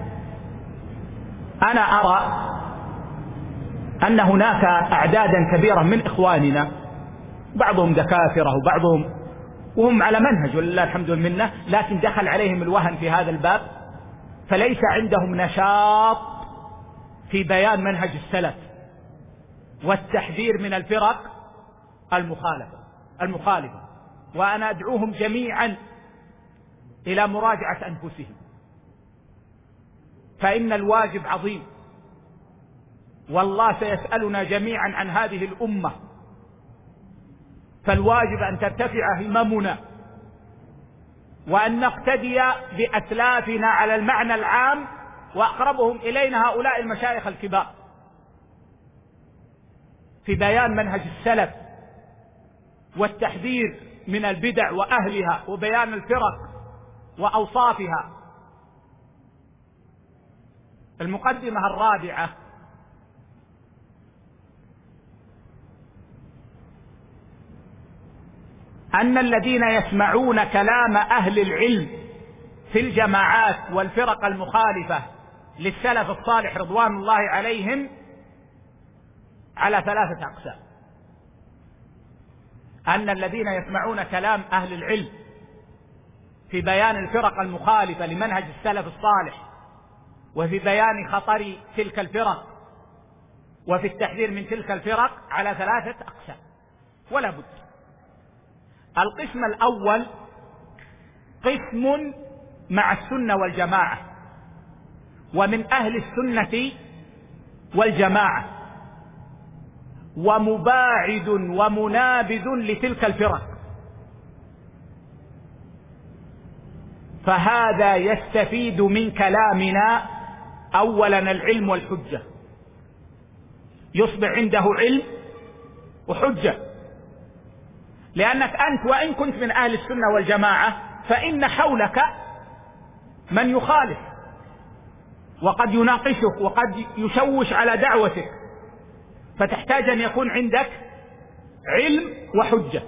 أنا أرى أن هناك أعدادا كبيرة من إخواننا، بعضهم دكاترة وبعضهم وهم على منهج ولله الحمد والمنة، لكن دخل عليهم الوهن في هذا الباب، فليس عندهم نشاط في بيان منهج السلف والتحذير من الفرق المخالفة المخالفة وأنا أدعوهم جميعا إلى مراجعة أنفسهم، فإن الواجب عظيم، والله سيسألنا جميعا عن هذه الأمة، فالواجب أن ترتفع هممنا وأن نقتدي بأسلافنا على المعنى العام، وأقربهم إلينا هؤلاء المشايخ الكبار في بيان منهج السلف والتحذير من البدع وأهلها وبيان الفرق وأوصافها. المقدمة الرابعة: أن الذين يسمعون كلام أهل العلم في الجماعات والفرق المخالفة للسلف الصالح رضوان الله عليهم على ثلاثة أقسام. أن الذين يسمعون كلام أهل العلم في بيان الفرق المخالفة لمنهج السلف الصالح وفي بيان خطر تلك الفرق وفي التحذير من تلك الفرق على ثلاثة أقسام ولا بد. القسم الأول قسم مع السنة والجماعة ومن أهل السنة والجماعة ومباعد ومنابذ لتلك الفرق، فهذا يستفيد من كلامنا أولا العلم والحجة، يصبح عنده علم وحجة، لأنك أنت وإن كنت من أهل السنة والجماعة فإن حولك من يخالف وقد يناقشك وقد يشوش على دعوتك، فتحتاج أن يكون عندك علم وحجة.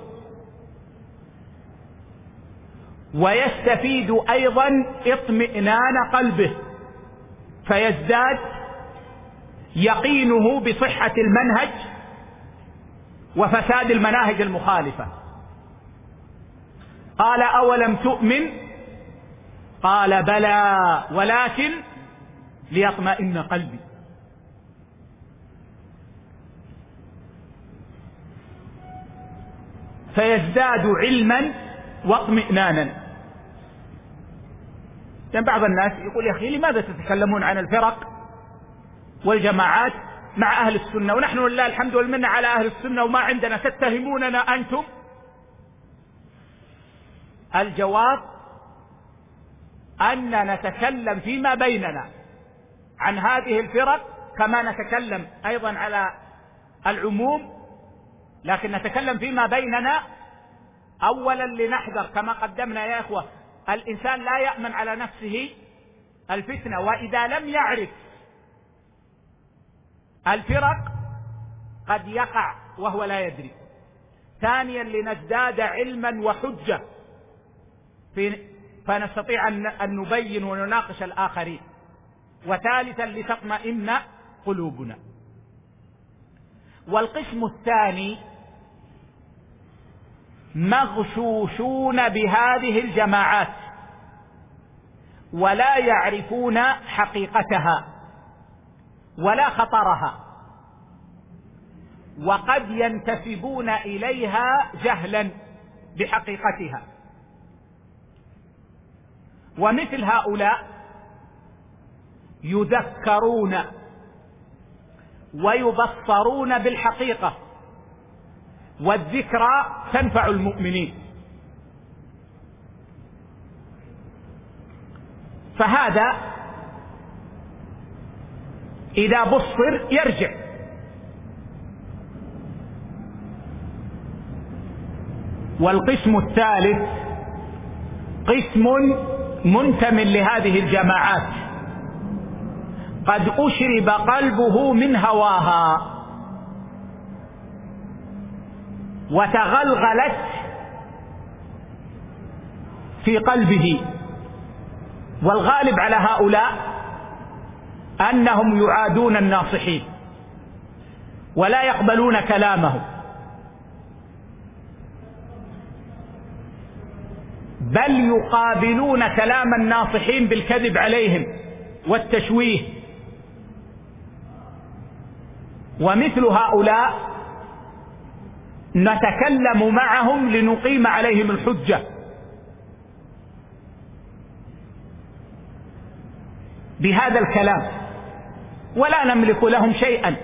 ويستفيد أيضا اطمئنان قلبه، فيزداد يقينه بصحة المنهج وفساد المناهج المخالفة. قال: أولم تؤمن؟ قال: بلى ولكن ليطمئن قلبي. فيزداد علما واطمئنانا. لأن بعض الناس يقول: يا أخي لماذا تتكلمون عن الفرق والجماعات مع أهل السنة ونحن لله الحمد والمنة على أهل السنة وما عندنا، تتهموننا أنتم؟ الجواب أن نتكلم فيما بيننا عن هذه الفرق كما نتكلم أيضا على العموم، لكن نتكلم فيما بيننا أولا لنحذر كما قدمنا يا إخوة. الإنسان لا يأمن على نفسه الفتنة، وإذا لم يعرف الفرق قد يقع وهو لا يدري. ثانيا لنزداد علما وحجة، في فنستطيع أن نبين ونناقش الآخرين، وثالثا لتطمئن قلوبنا. والقسم الثاني مغشوشون بهذه الجماعات ولا يعرفون حقيقتها ولا خطرها، وقد ينتسبون إليها جهلا بحقيقتها. ومثل هؤلاء يذكرون ويبصرون بالحقيقة، والذكرى تنفع المؤمنين. فهذا إذا بصر يرجع. والقسم الثالث قسم منتم لهذه الجماعات قد أشرب قلبه من هواها وتغلغلت في قلبه. والغالب على هؤلاء أنهم يعادون الناصحين ولا يقبلون كلامهم، بل يقابلون كلام الناصحين بالكذب عليهم والتشويه. ومثل هؤلاء نتكلم معهم لنقيم عليهم الحجة، بهذا الكلام، ولا نملك لهم شيئا.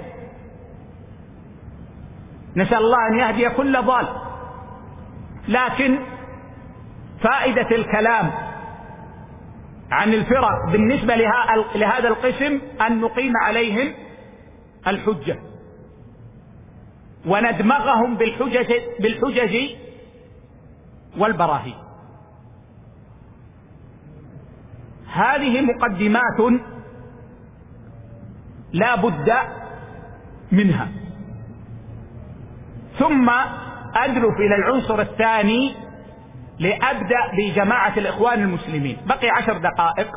نسأل الله أن يهدي كل ضال، لكن فائدة الكلام عن الفرق بالنسبة لهذا القسم أن نقيم عليهم الحجة وندمغهم بالحجج, بالحجج والبراهين. هذه مقدمات لا بد منها. ثم أدرك إلى العنصر الثاني لأبدأ بجماعة الإخوان المسلمين. بقي عشر دقائق،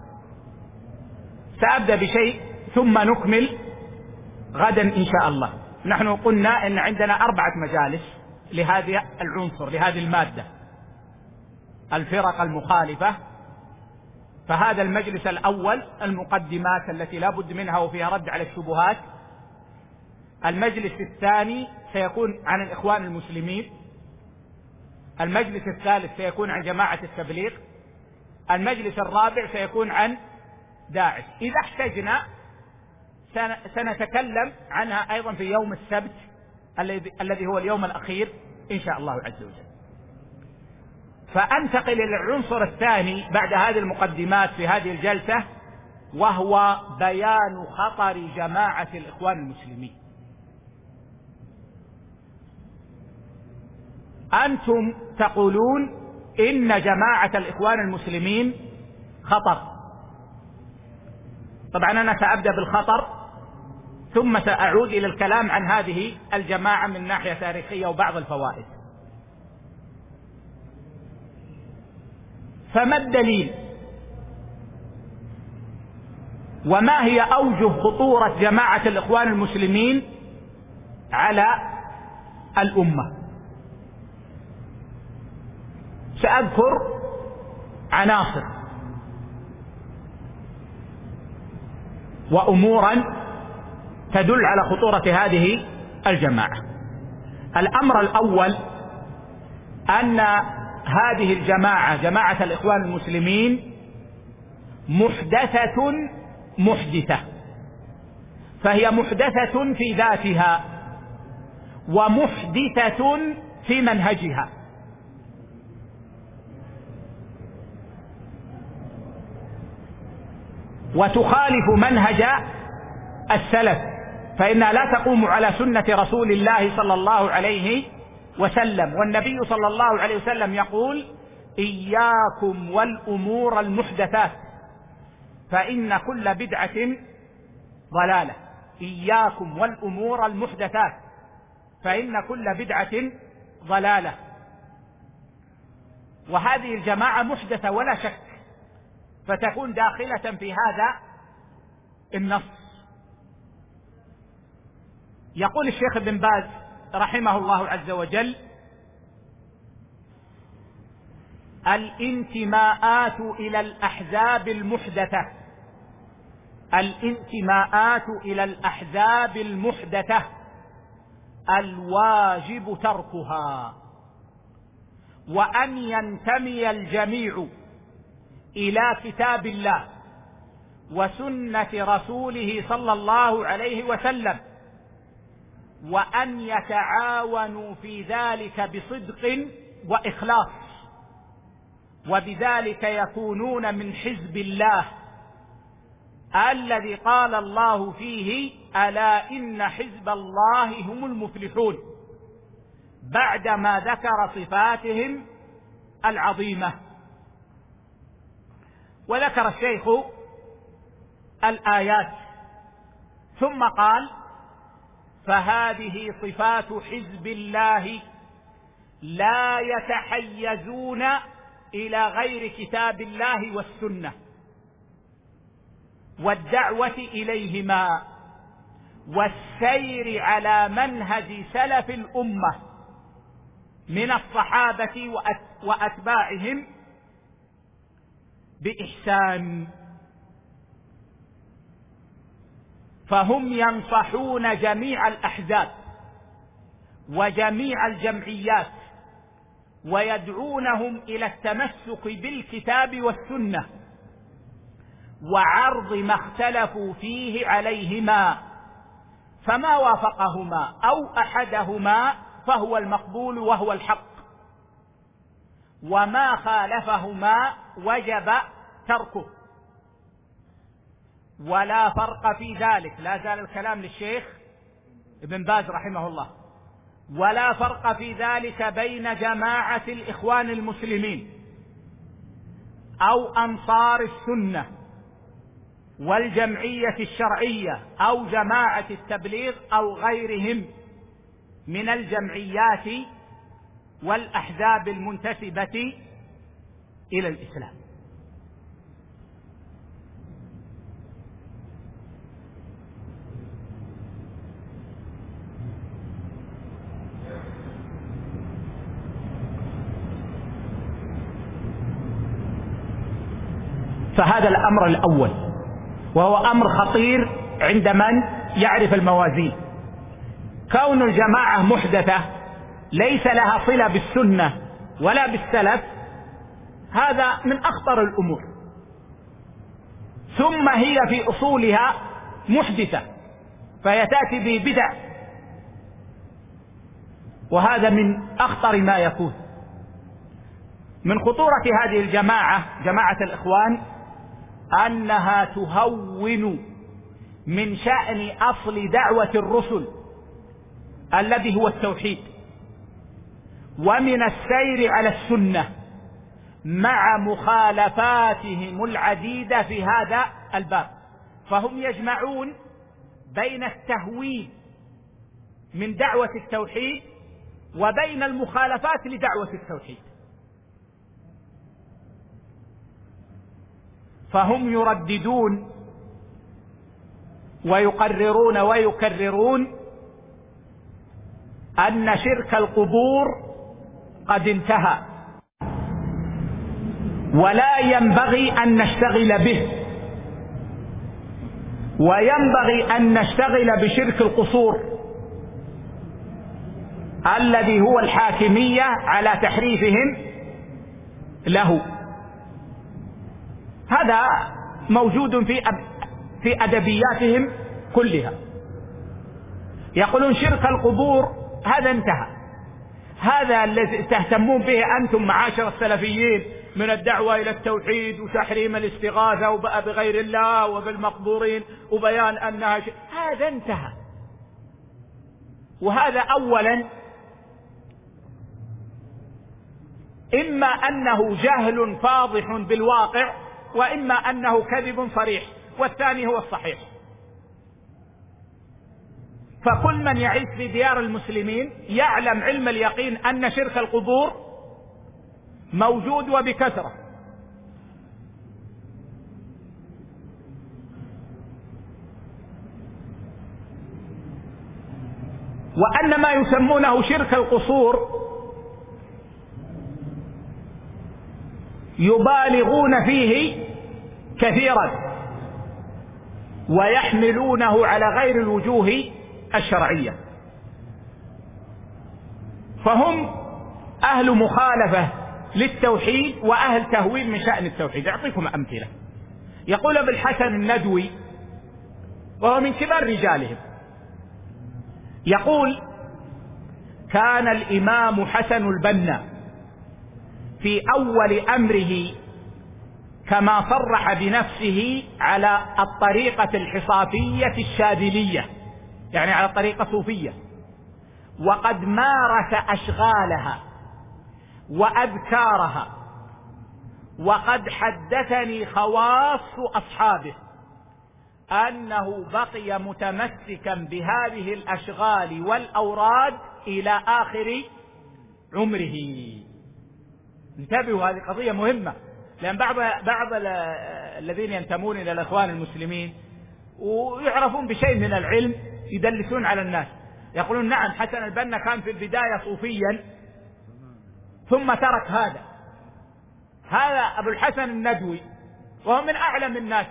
سأبدأ بشيء ثم نكمل غدا إن شاء الله. نحن قلنا إن عندنا أربعة مجالس لهذا العنصر، لهذه المادة، الفرق المخالفة. فهذا المجلس الأول المقدمات التي لا بد منها وفيها رد على الشبهات. المجلس الثاني سيكون عن الإخوان المسلمين. المجلس الثالث سيكون عن جماعة التبليغ. المجلس الرابع سيكون عن داعش. إذا احتجنا سنتكلم عنها أيضا في يوم السبت الذي هو اليوم الأخير إن شاء الله عز وجل. فأنتقل إلى العنصر الثاني بعد هذه المقدمات في هذه الجلسة، وهو بيان خطر جماعة الإخوان المسلمين. أنتم تقولون إن جماعة الإخوان المسلمين خطر. طبعا أنا سأبدأ بالخطر ثم سأعود إلى الكلام عن هذه الجماعة من ناحية تاريخية وبعض الفوائد. فما الدليل؟ وما هي أوجه خطورة جماعة الإخوان المسلمين على الأمة؟ سأذكر عناصر وأمورا تدل على خطورة هذه الجماعة. الأمر الأول أن هذه الجماعة، جماعة الإخوان المسلمين، محدثة محدثة، فهي محدثة في ذاتها ومحدثة في منهجها. وتخالف منهج السلف، فإنها لا تقوم على سنة رسول الله صلى الله عليه وسلم. والنبي صلى الله عليه وسلم يقول: إياكم والأمور المحدثات فإن كل بدعة ضلالة. إياكم والأمور وهذه الجماعة محدثة ولا شك، فتكون داخلة في هذا النص. يقول الشيخ ابن باز رحمه الله عز وجل: الانتماءات إلى الأحزاب المحدثة الانتماءات إلى الأحزاب المحدثة الواجب تركها، وأن ينتمي الجميع إلى كتاب الله وسنة رسوله صلى الله عليه وسلم، وأن يتعاونوا في ذلك بصدق وإخلاص، وبذلك يكونون من حزب الله الذي قال الله فيه: ألا إن حزب الله هم المفلحون، بعدما ذكر صفاتهم العظيمة. وذكر الشيخ الآيات ثم قال: فهذه صفات حزب الله لا يتحيزون إلى غير كتاب الله والسنة والدعوة إليهما والسير على منهج سلف الأمة من الصحابة وأتباعهم بإحسان، فهم ينصحون جميع الأحزاب وجميع الجمعيات ويدعونهم إلى التمسك بالكتاب والسنة وعرض ما اختلفوا فيه عليهما، فما وافقهما أو أحدهما فهو المقبول وهو الحق، وما خالفهما وجب تركه. ولا فرق في ذلك، لا زال الكلام للشيخ ابن باز رحمه الله، ولا فرق في ذلك بين جماعة الإخوان المسلمين أو أنصار السنة والجمعية الشرعية أو جماعة التبليغ أو غيرهم من الجمعيات والأحزاب المنتسبة إلى الإسلام. فهذا الأمر الأول، وهو أمر خطير عند من يعرف الموازين. كون الجماعة محدثة ليس لها صلة بالسنة ولا بالسلف، هذا من أخطر الأمور. ثم هي في أصولها محدثة، فهي تأتي ببدع، وهذا من أخطر ما يكون. من خطورة هذه الجماعة، جماعة الإخوان، أنها تهون من شأن أصل دعوة الرسل الذي هو التوحيد، ومن السير على السنة، مع مخالفاتهم العديدة في هذا الباب. فهم يجمعون بين التهوين من دعوة التوحيد وبين المخالفات لدعوة التوحيد، فهم يرددون ويقررون ويكررون أن شرك القبور قد انتهى، ولا ينبغي أن نشتغل به، وينبغي أن نشتغل بشرك القصور الذي هو الحاكمية على تحريفهم له. هذا موجود في في أدبياتهم كلها. يقولون شرك القبور هذا انتهى، هذا الذي تهتمون به أنتم معاشر السلفيين من الدعوة إلى التوحيد وتحريم الاستغاثة بغير الله وبالمقبورين وبيان أنها ش... هذا انتهى. وهذا أولا إما أنه جهل فاضح بالواقع، وإما أنه كذب صريح، والثاني هو الصحيح. فكل من يعيش في ديار المسلمين يعلم علم اليقين أن شرك القبور موجود وبكثرة. وأن ما يسمونه شرك القصور يبالغون فيه كثيرا ويحملونه على غير الوجوه الشرعية، فهم أهل مخالفة للتوحيد وأهل تهويل من شأن التوحيد. أعطيكم أمثلة. يقول ابن الحسن الندوي وهو من كبار رجالهم، يقول: كان الإمام حسن البنا في أول أمره كما صرح بنفسه على الطريقة الحصافية الشاذلية، يعني على الطريقة الصوفية، وقد مارس أشغالها وأذكارها، وقد حدثني خواص أصحابه أنه بقي متمسكا بهذه الأشغال والأوراد إلى آخر عمره. انتبهوا، هذه قضية مهمة، لأن بعض بعض الذين ينتمون إلى الإخوان المسلمين ويعرفون بشيء من العلم يدلسون على الناس، يقولون: نعم، حسن البنا كان في البداية صوفيا ثم ترك هذا. هذا أبو الحسن الندوي وهو من أعلم الناس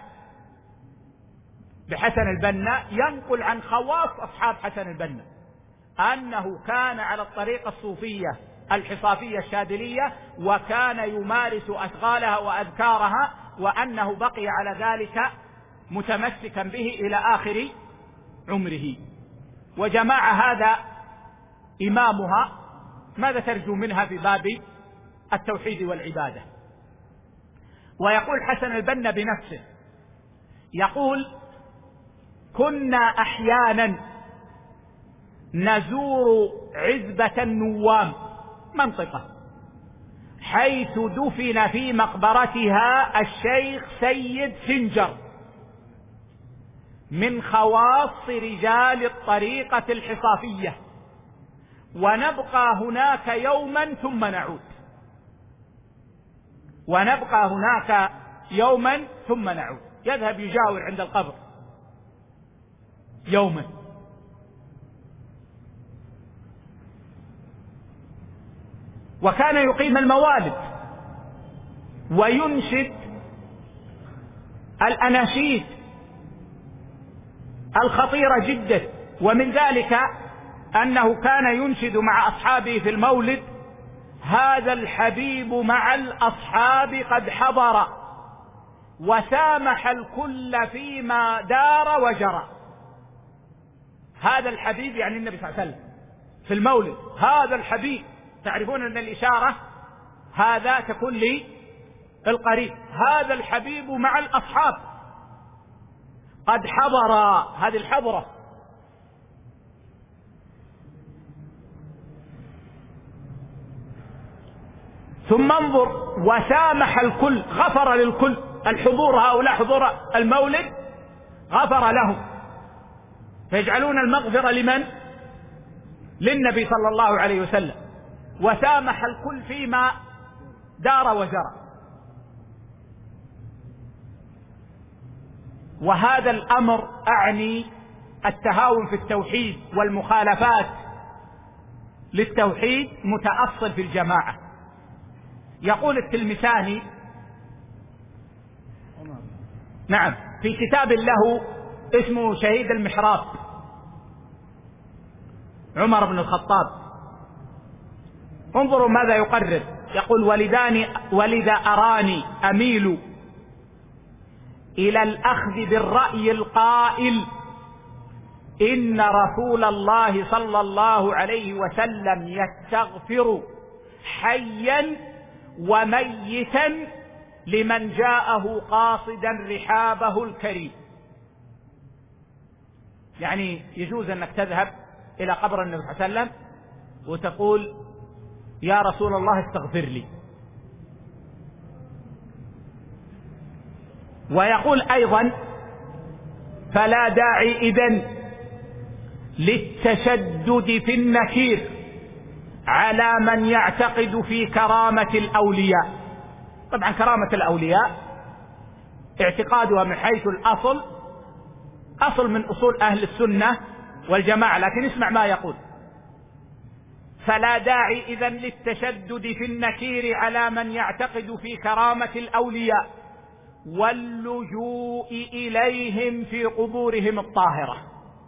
بحسن البنا ينقل عن خواص أصحاب حسن البنا أنه كان على الطريقة الصوفية الحصافية الشاذلية، وكان يمارس أشغالها وأذكارها، وأنه بقي على ذلك متمسكا به إلى آخر عمره. وجماعة هذا إمامها، ماذا ترجو منها في باب التوحيد والعبادة؟ ويقول حسن البنا بنفسه، يقول: كنا أحيانا نزور عزبة النوام منطقة حيث دفن في مقبرتها الشيخ سيد سنجر من خواص رجال الطريقة الحصافية، ونبقى هناك يوما ثم نعود، ونبقى هناك يوما ثم نعود، يذهب يجاور عند القبر يوما. وكان يقيم الموالد وينشد الأناشيد الخطيرة جدا، ومن ذلك أنه كان ينشد مع أصحابه في المولد: هذا الحبيب مع الأصحاب قد حضر وسامح الكل فيما دار وجرى. هذا الحبيب يعني النبي صلى الله عليه وسلم في المولد، هذا الحبيب، تعرفون أن الإشارة هذا تكون لي القريب، هذا الحبيب مع الأصحاب قد حضر، هذه الحضرة. ثم انظر: وسامح الكل، غفر للكل، الحضور هؤلاء حضور المولد غفر لهم، فيجعلون المغفرة لمن؟ للنبي صلى الله عليه وسلم. وسامح الكل فيما دار وجرى. وهذا الأمر أعني التهاون في التوحيد والمخالفات للتوحيد متأصل في الجماعة. يقول التلمساني، نعم، في كتاب له اسمه شهيد المحراب، عمر بن الخطاب، انظروا ماذا يقرر. يقول: ولداني ولذا أراني أميل إلى الأخذ بالرأي القائل إن رسول الله صلى الله عليه وسلم يستغفر حيا وميتا لمن جاءه قاصدا رحابه الكريم. يعني يجوز أنك تذهب إلى قبر النبي صلى الله عليه وسلم وتقول: يا رسول الله استغفر لي. ويقول أيضا: فلا داعي إذن للتشدد في النكير على من يعتقد في كرامة الأولياء. طبعا كرامة الأولياء اعتقادها من حيث الأصل أصل من أصول أهل السنة والجماعة، لكن اسمع ما يقول: فلا داعي إذن للتشدد في النكير على من يعتقد في كرامة الأولياء واللجوء إليهم في قبورهم الطاهرة.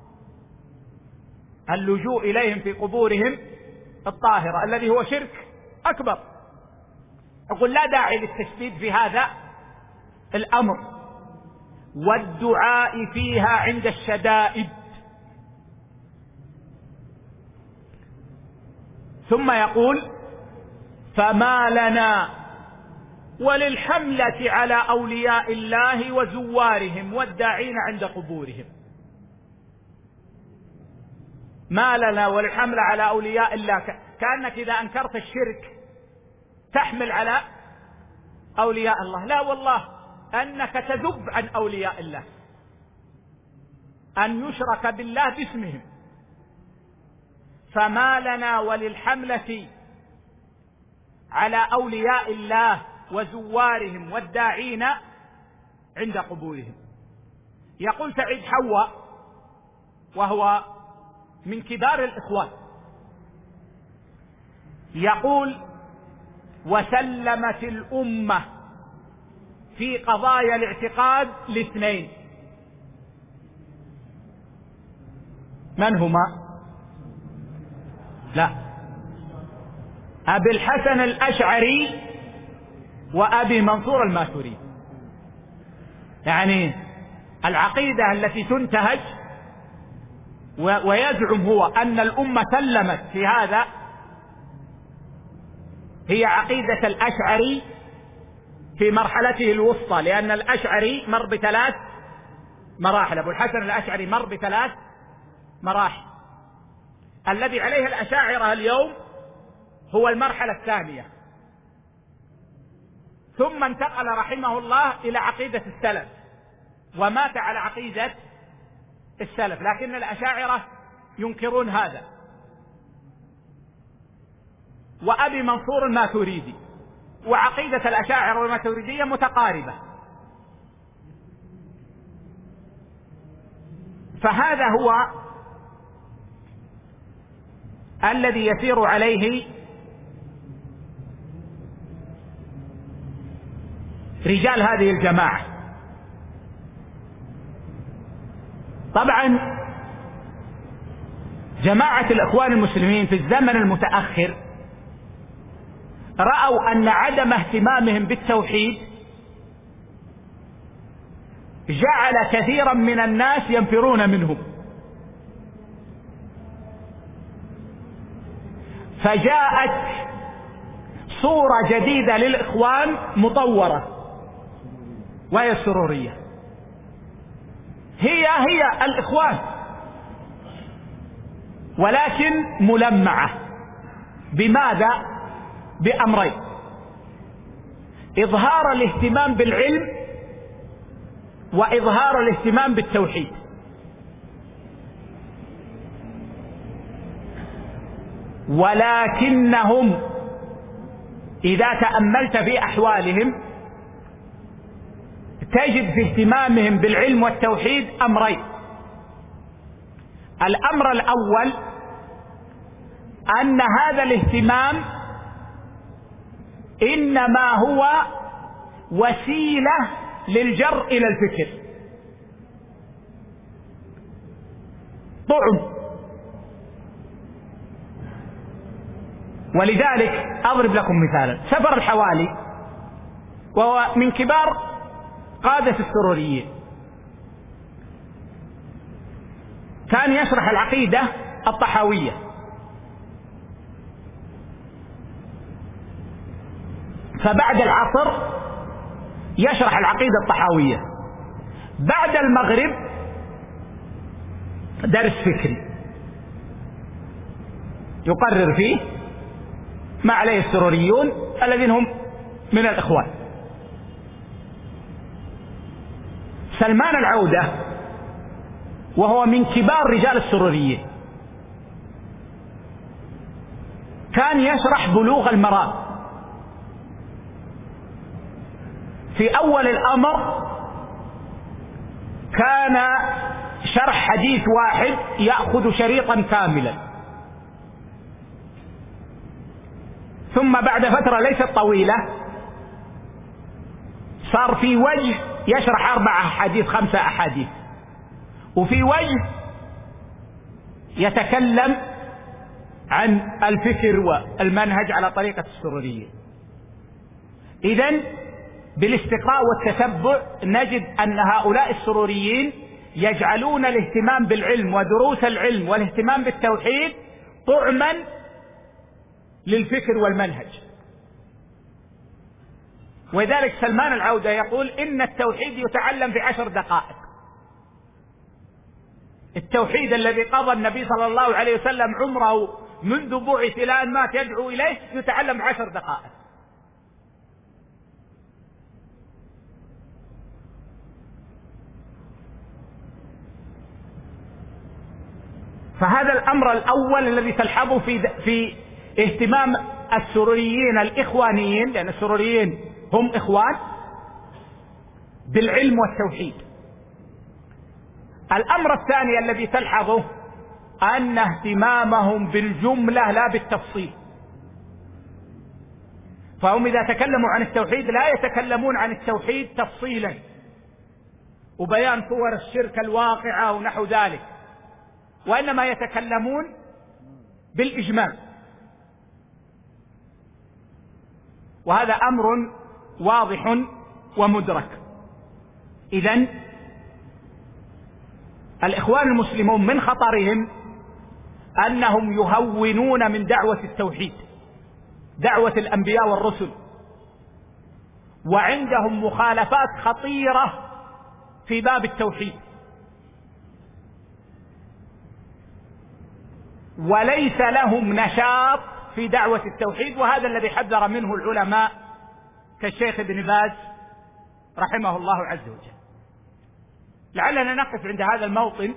اللجوء إليهم في قبورهم الطاهرة الذي هو شرك أكبر. أقول لا داعي للتشديد في هذا الأمر والدعاء فيها عند الشدائد. ثم يقول: فما لنا وللحملة على أولياء الله وزوارهم والداعين عند قبورهم. ما لنا وللحملة على أولياء الله، كأنك إذا أنكرت الشرك تحمل على أولياء الله. لا والله، أنك تذب عن أولياء الله، أن يشرك بالله باسمهم. فما لنا وللحملة على أولياء الله وزوارهم والداعين عند قبورهم. يقول سعيد حوا وهو من كبار الإخوان، يقول: وسلمت الأمة في قضايا الاعتقاد لاثنين. من هما؟ لا، أبي الحسن الأشعري وأبي منصور الماتريدي. يعني العقيدة التي تنتهج ويزعم هو أن الأمة سلمت في هذا هي عقيدة الأشعري في مرحلته الوسطى، لأن الأشعري مر بثلاث مراحل. أبو الحسن الأشعري مر بثلاث مراحل. الذي عليه الأشاعرة اليوم هو المرحلة الثانية، ثم انتقل رحمه الله إلى عقيدة السلف ومات على عقيدة السلف، لكن الأشاعرة ينكرون هذا. وأبي منصور الماتريدي، وعقيدة الأشاعرة والماتريدية متقاربة. فهذا هو الذي يسير عليه رجال هذه الجماعة. طبعا جماعة الإخوان المسلمين في الزمن المتأخر رأوا أن عدم اهتمامهم بالتوحيد جعل كثيرا من الناس ينفرون منهم، فجاءت صورة جديدة للإخوان مطورة وهي السرورية. هي هي الإخوان ولكن ملمعة. بماذا؟ بأمرين: إظهار الاهتمام بالعلم وإظهار الاهتمام بالتوحيد. ولكنهم إذا تأملت في أحوالهم تجد في اهتمامهم بالعلم والتوحيد أمرين. الأمر الأول أن هذا الاهتمام إنما هو وسيلة للجر إلى الفكر. طعم. ولذلك أضرب لكم مثالا: سفر الحوالي وهو من كبار قادة السروريين كان يشرح العقيدة الطحاوية، فبعد العصر يشرح العقيدة الطحاوية، بعد المغرب درس فكري يقرر فيه ما عليه السروريون الذين هم من الإخوان. سلمان العودة وهو من كبار رجال السروريين كان يشرح بلوغ المرام. في أول الأمر كان شرح حديث واحد يأخذ شريطا كاملا، ثم بعد فترة ليست طويلة صار في وجه يشرح أربع أحاديث خمسة أحاديث، وفي وجه يتكلم عن الفكر والمنهج على طريقة السرورية. إذن بالاستقراء والتتبع نجد أن هؤلاء السروريين يجعلون الاهتمام بالعلم ودروس العلم والاهتمام بالتوحيد طعما للفكر والمنهج. ولذلك سلمان العودة يقول إن التوحيد يتعلم في عشر دقائق. التوحيد الذي قضى النبي صلى الله عليه وسلم عمره منذ بعث إلى أن مات يدعو إليه يتعلم عشر دقائق. فهذا الأمر الأول الذي تلحظه في في اهتمام السروريين الإخوانيين، لأن السروريين هم إخوان، بالعلم والتوحيد. الأمر الثاني الذي تلحظه أن اهتمامهم بالجملة لا بالتفصيل. فهم إذا تكلموا عن التوحيد لا يتكلمون عن التوحيد تفصيلا وبيان صور الشرك الواقعة ونحو ذلك، وإنما يتكلمون بالإجمال. وهذا أمر واضح ومدرك. إذن الإخوان المسلمون من خطرهم أنهم يهونون من دعوة التوحيد، دعوة الأنبياء والرسل، وعندهم مخالفات خطيرة في باب التوحيد، وليس لهم نشاط في دعوة التوحيد. وهذا الذي حذر منه العلماء كالشيخ ابن باز رحمه الله عز وجل. لعلنا نقف عند هذا الموطن،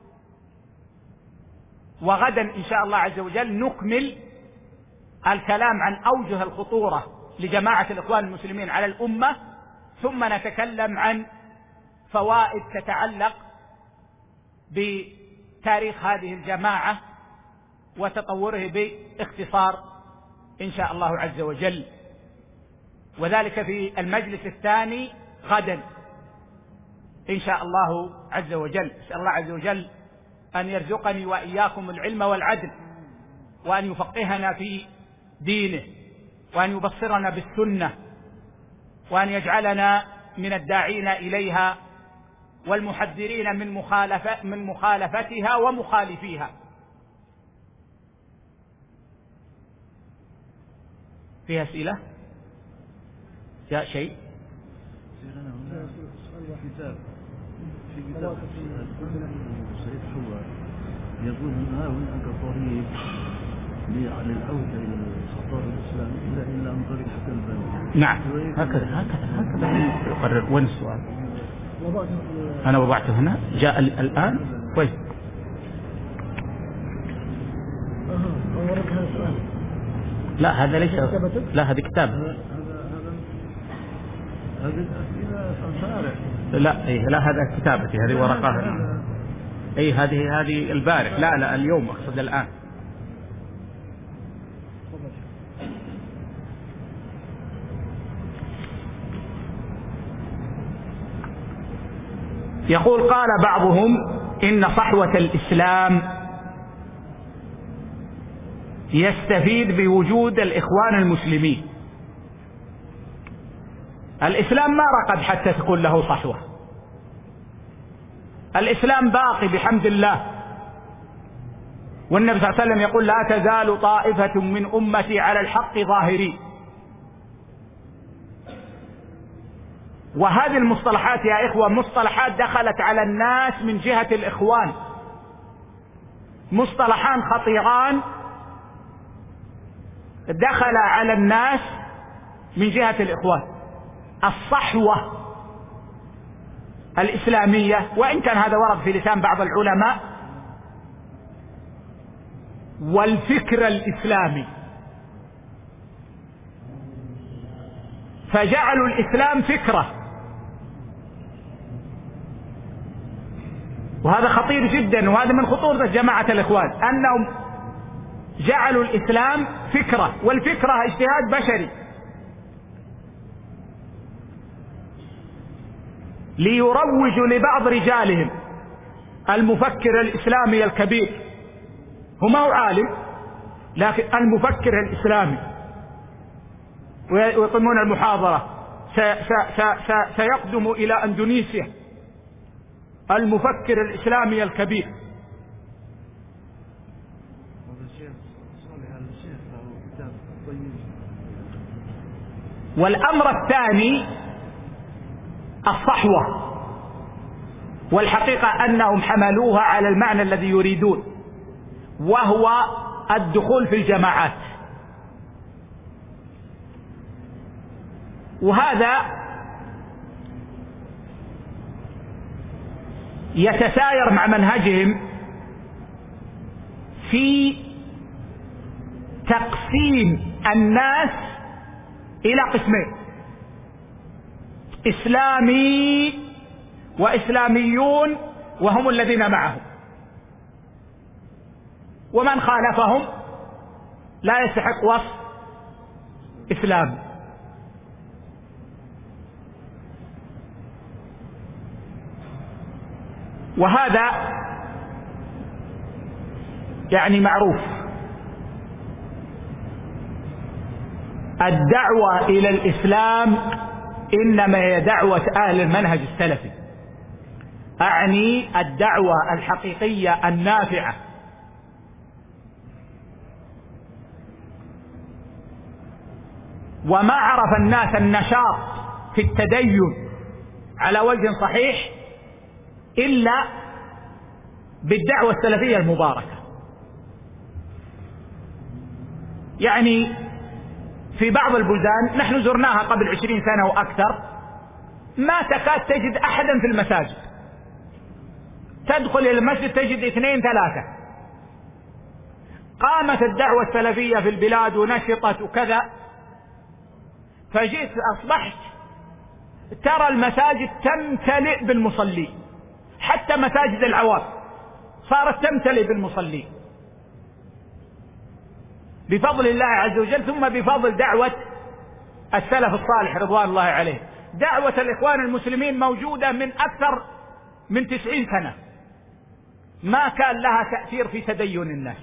وغدا إن شاء الله عز وجل نكمل الكلام عن أوجه الخطورة لجماعة الإخوان المسلمين على الأمة، ثم نتكلم عن فوائد تتعلق بتاريخ هذه الجماعة وتطوره باختصار إن شاء الله عز وجل، وذلك في المجلس الثاني غدا إن شاء الله عز وجل. أسأل الله عز وجل أن يرزقني وإياكم العلم والعدل، وأن يفقهنا في دينه، وأن يبصرنا بالسنة، وأن يجعلنا من الداعين إليها والمحذرين من مخالفة من مخالفتها ومخالفيها. فيها أسئلة؟ جاء شيء؟ كتاب في كتاب سيد حوار يقول ها هناك طريق للعودة إلى الخطاب الإسلامي إلا إلا عن طريق حتى البلد. نعم هكذا هكذا هكذا يقرر. وين السؤال؟ أنا وضعته هنا. جاء الآن كويس. لا هذا ليس، لا هذا كتاب. هذه الأسئلة صارت. لا إيه لا هذا كتابتي، هذه ورقة. أي هذه هذه البارح. لا لا اليوم أقصد الآن. يقول قال بعضهم إن صحوة الإسلام يستفيد بوجود الإخوان المسلمين. الإسلام ما رقد حتى تكون له صحوة. الإسلام باقي بحمد الله، والنبي صلى الله عليه وسلم يقول لا تزال طائفة من أمتي على الحق ظاهرين. وهذه المصطلحات يا إخوة مصطلحات دخلت على الناس من جهة الإخوان، مصطلحان خطيران دخل على الناس من جهة الإخوان: الصحوة الإسلامية، وإن كان هذا ورد في لسان بعض العلماء، والفكر الإسلامي. فجعلوا الإسلام فكرة، وهذا خطير جدا، وهذا من خطورة جماعة الإخوان أنهم جعلوا الإسلام فكرة، والفكرة اجتهاد بشري، ليروجوا لبعض رجالهم المفكر الإسلامي الكبير، هو ما هو عالم لكن المفكر الإسلامي، ويقيمون المحاضرة سيقدم إلى أندونيسيا المفكر الإسلامي الكبير. والأمر الثاني الصحوة، والحقيقة أنهم حملوها على المعنى الذي يريدون، وهو الدخول في الجماعات، وهذا يتساير مع منهجهم في تقسيم الناس إلى قسمين: إسلامي وإسلاميون وهم الذين معهم، ومن خالفهم لا يستحق وصف إسلام. وهذا يعني معروف. الدعوة إلى الإسلام إنما هي دعوة أهل المنهج السلفي، أعني الدعوة الحقيقية النافعة، وما عرف الناس النشاط في التدين على وجه صحيح إلا بالدعوة السلفية المباركة. يعني في بعض البلدان نحن زرناها قبل عشرين سنة وأكثر، ما تكاد تجد أحدا في المساجد، تدخل إلى المسجد تجد اثنين ثلاثة. قامت الدعوة السلفية في البلاد ونشطت وكذا، فجئت أصبحت ترى المساجد تمتلئ بالمصلين، حتى مساجد العوام صارت تمتلئ بالمصلين بفضل الله عز وجل، ثم بفضل دعوة السلف الصالح رضوان الله عليه. دعوة الإخوان المسلمين موجودة من أكثر من تسعين سنة، ما كان لها تأثير في تدين الناس،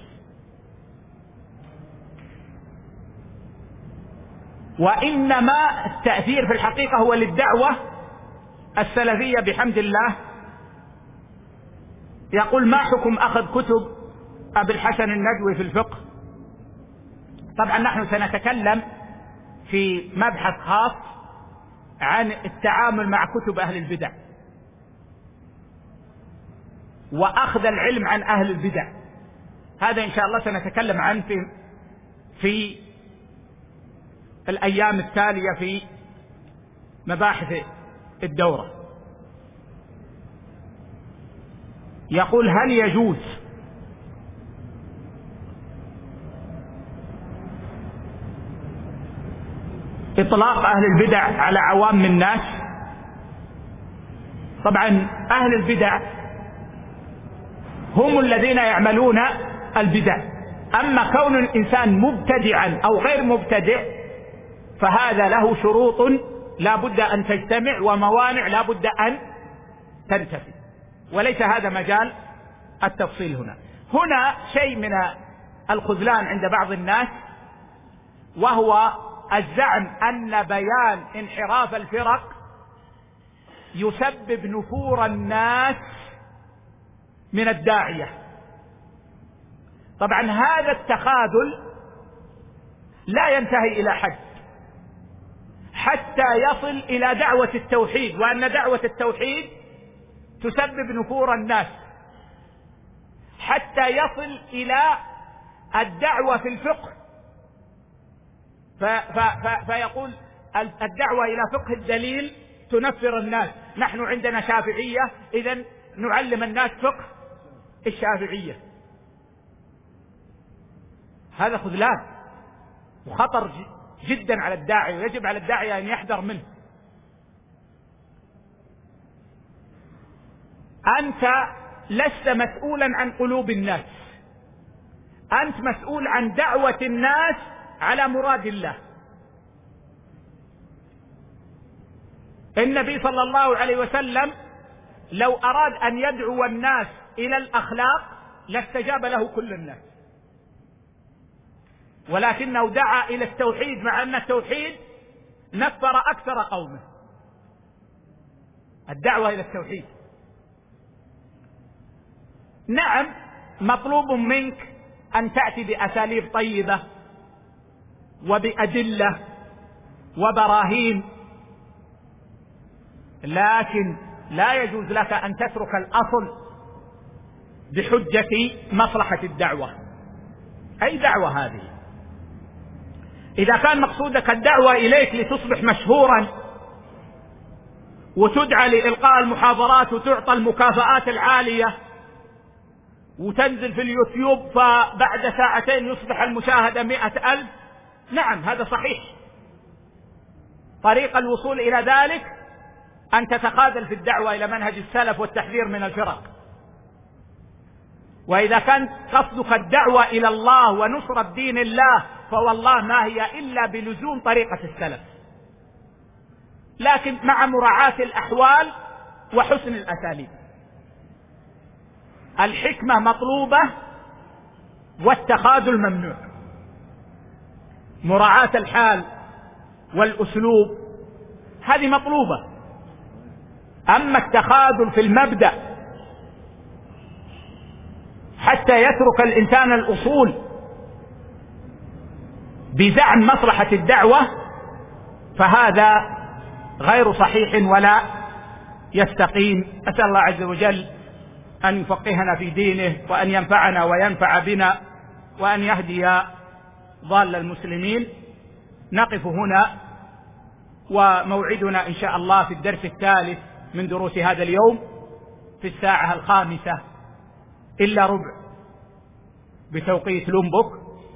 وإنما التأثير في الحقيقة هو للدعوة السلفية بحمد الله. يقول: ما حكم أخذ كتب أبي الحسن الندوي في الفقه؟ طبعا نحن سنتكلم في مبحث خاص عن التعامل مع كتب أهل البدع وأخذ العلم عن أهل البدع، هذا إن شاء الله سنتكلم عنه في, في الأيام التالية في مباحث الدورة. يقول: هل يجوز إطلاق أهل البدع على عوام الناس؟ طبعا أهل البدع هم الذين يعملون البدع، أما كون الإنسان مبتدعا أو غير مبتدع فهذا له شروط لا بد أن تجتمع وموانع لا بد أن تنتفي، وليس هذا مجال التفصيل هنا. هنا شيء من الخذلان عند بعض الناس، وهو الزعم أن بيان انحراف الفرق يسبب نفور الناس من الداعية. طبعا هذا التخاذل لا ينتهي إلى حد حتى يصل إلى دعوة التوحيد، وأن دعوة التوحيد تسبب نفور الناس، حتى يصل إلى الدعوة في الفقه ف ف ف فيقول الدعوة إلى فقه الدليل تنفر الناس، نحن عندنا شافعية إذن نعلم الناس فقه الشافعية. هذا خذلان وخطر جدا على الداعي، ويجب على الداعية أن يحذر منه. أنت لست مسؤولا عن قلوب الناس، أنت مسؤول عن دعوة الناس على مراد الله. النبي صلى الله عليه وسلم لو أراد أن يدعو الناس إلى الأخلاق لاستجاب له كل الناس، ولكنه دعا إلى التوحيد، مع أن التوحيد نفر أكثر قومه. الدعوة إلى التوحيد نعم مطلوب منك أن تأتي بأساليب طيبة وبأدلة وبراهين، لكن لا يجوز لك أن تترك الأصل بحجة مصلحة الدعوة. أي دعوة هذه؟ إذا كان مقصودك الدعوة إليك لتصبح مشهورا وتدعى لإلقاء المحاضرات وتعطى المكافآت العالية وتنزل في اليوتيوب فبعد ساعتين يصبح المشاهدة مئة ألف، نعم هذا صحيح. طريق الوصول إلى ذلك أن تتخاذل في الدعوة إلى منهج السلف والتحذير من الفرق. وإذا كان قصدك الدعوة إلى الله ونصرة دين الله فوالله ما هي إلا بلزوم طريقة السلف، لكن مع مراعاة الأحوال وحسن الأساليب. الحكمة مطلوبة والتخاذل ممنوع. مراعاة الحال والأسلوب هذه مطلوبة، أما التخاذل في المبدأ حتى يترك الإنسان الأصول بزعم مصلحة الدعوة فهذا غير صحيح ولا يستقيم. أسأل الله عز وجل أن يفقهنا في دينه، وأن ينفعنا وينفع بنا، وأن يهدي ضال المسلمين. نقف هنا، وموعدنا إن شاء الله في الدرس الثالث من دروس هذا اليوم في الساعة الخامسة إلا ربع بتوقيت لومبوك،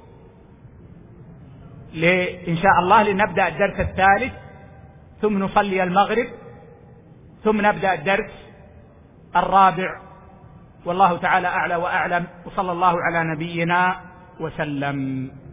إن شاء الله لنبدأ الدرس الثالث، ثم نصلي المغرب، ثم نبدأ الدرس الرابع. والله تعالى أعلى وأعلم، وصلى الله على نبينا وسلم.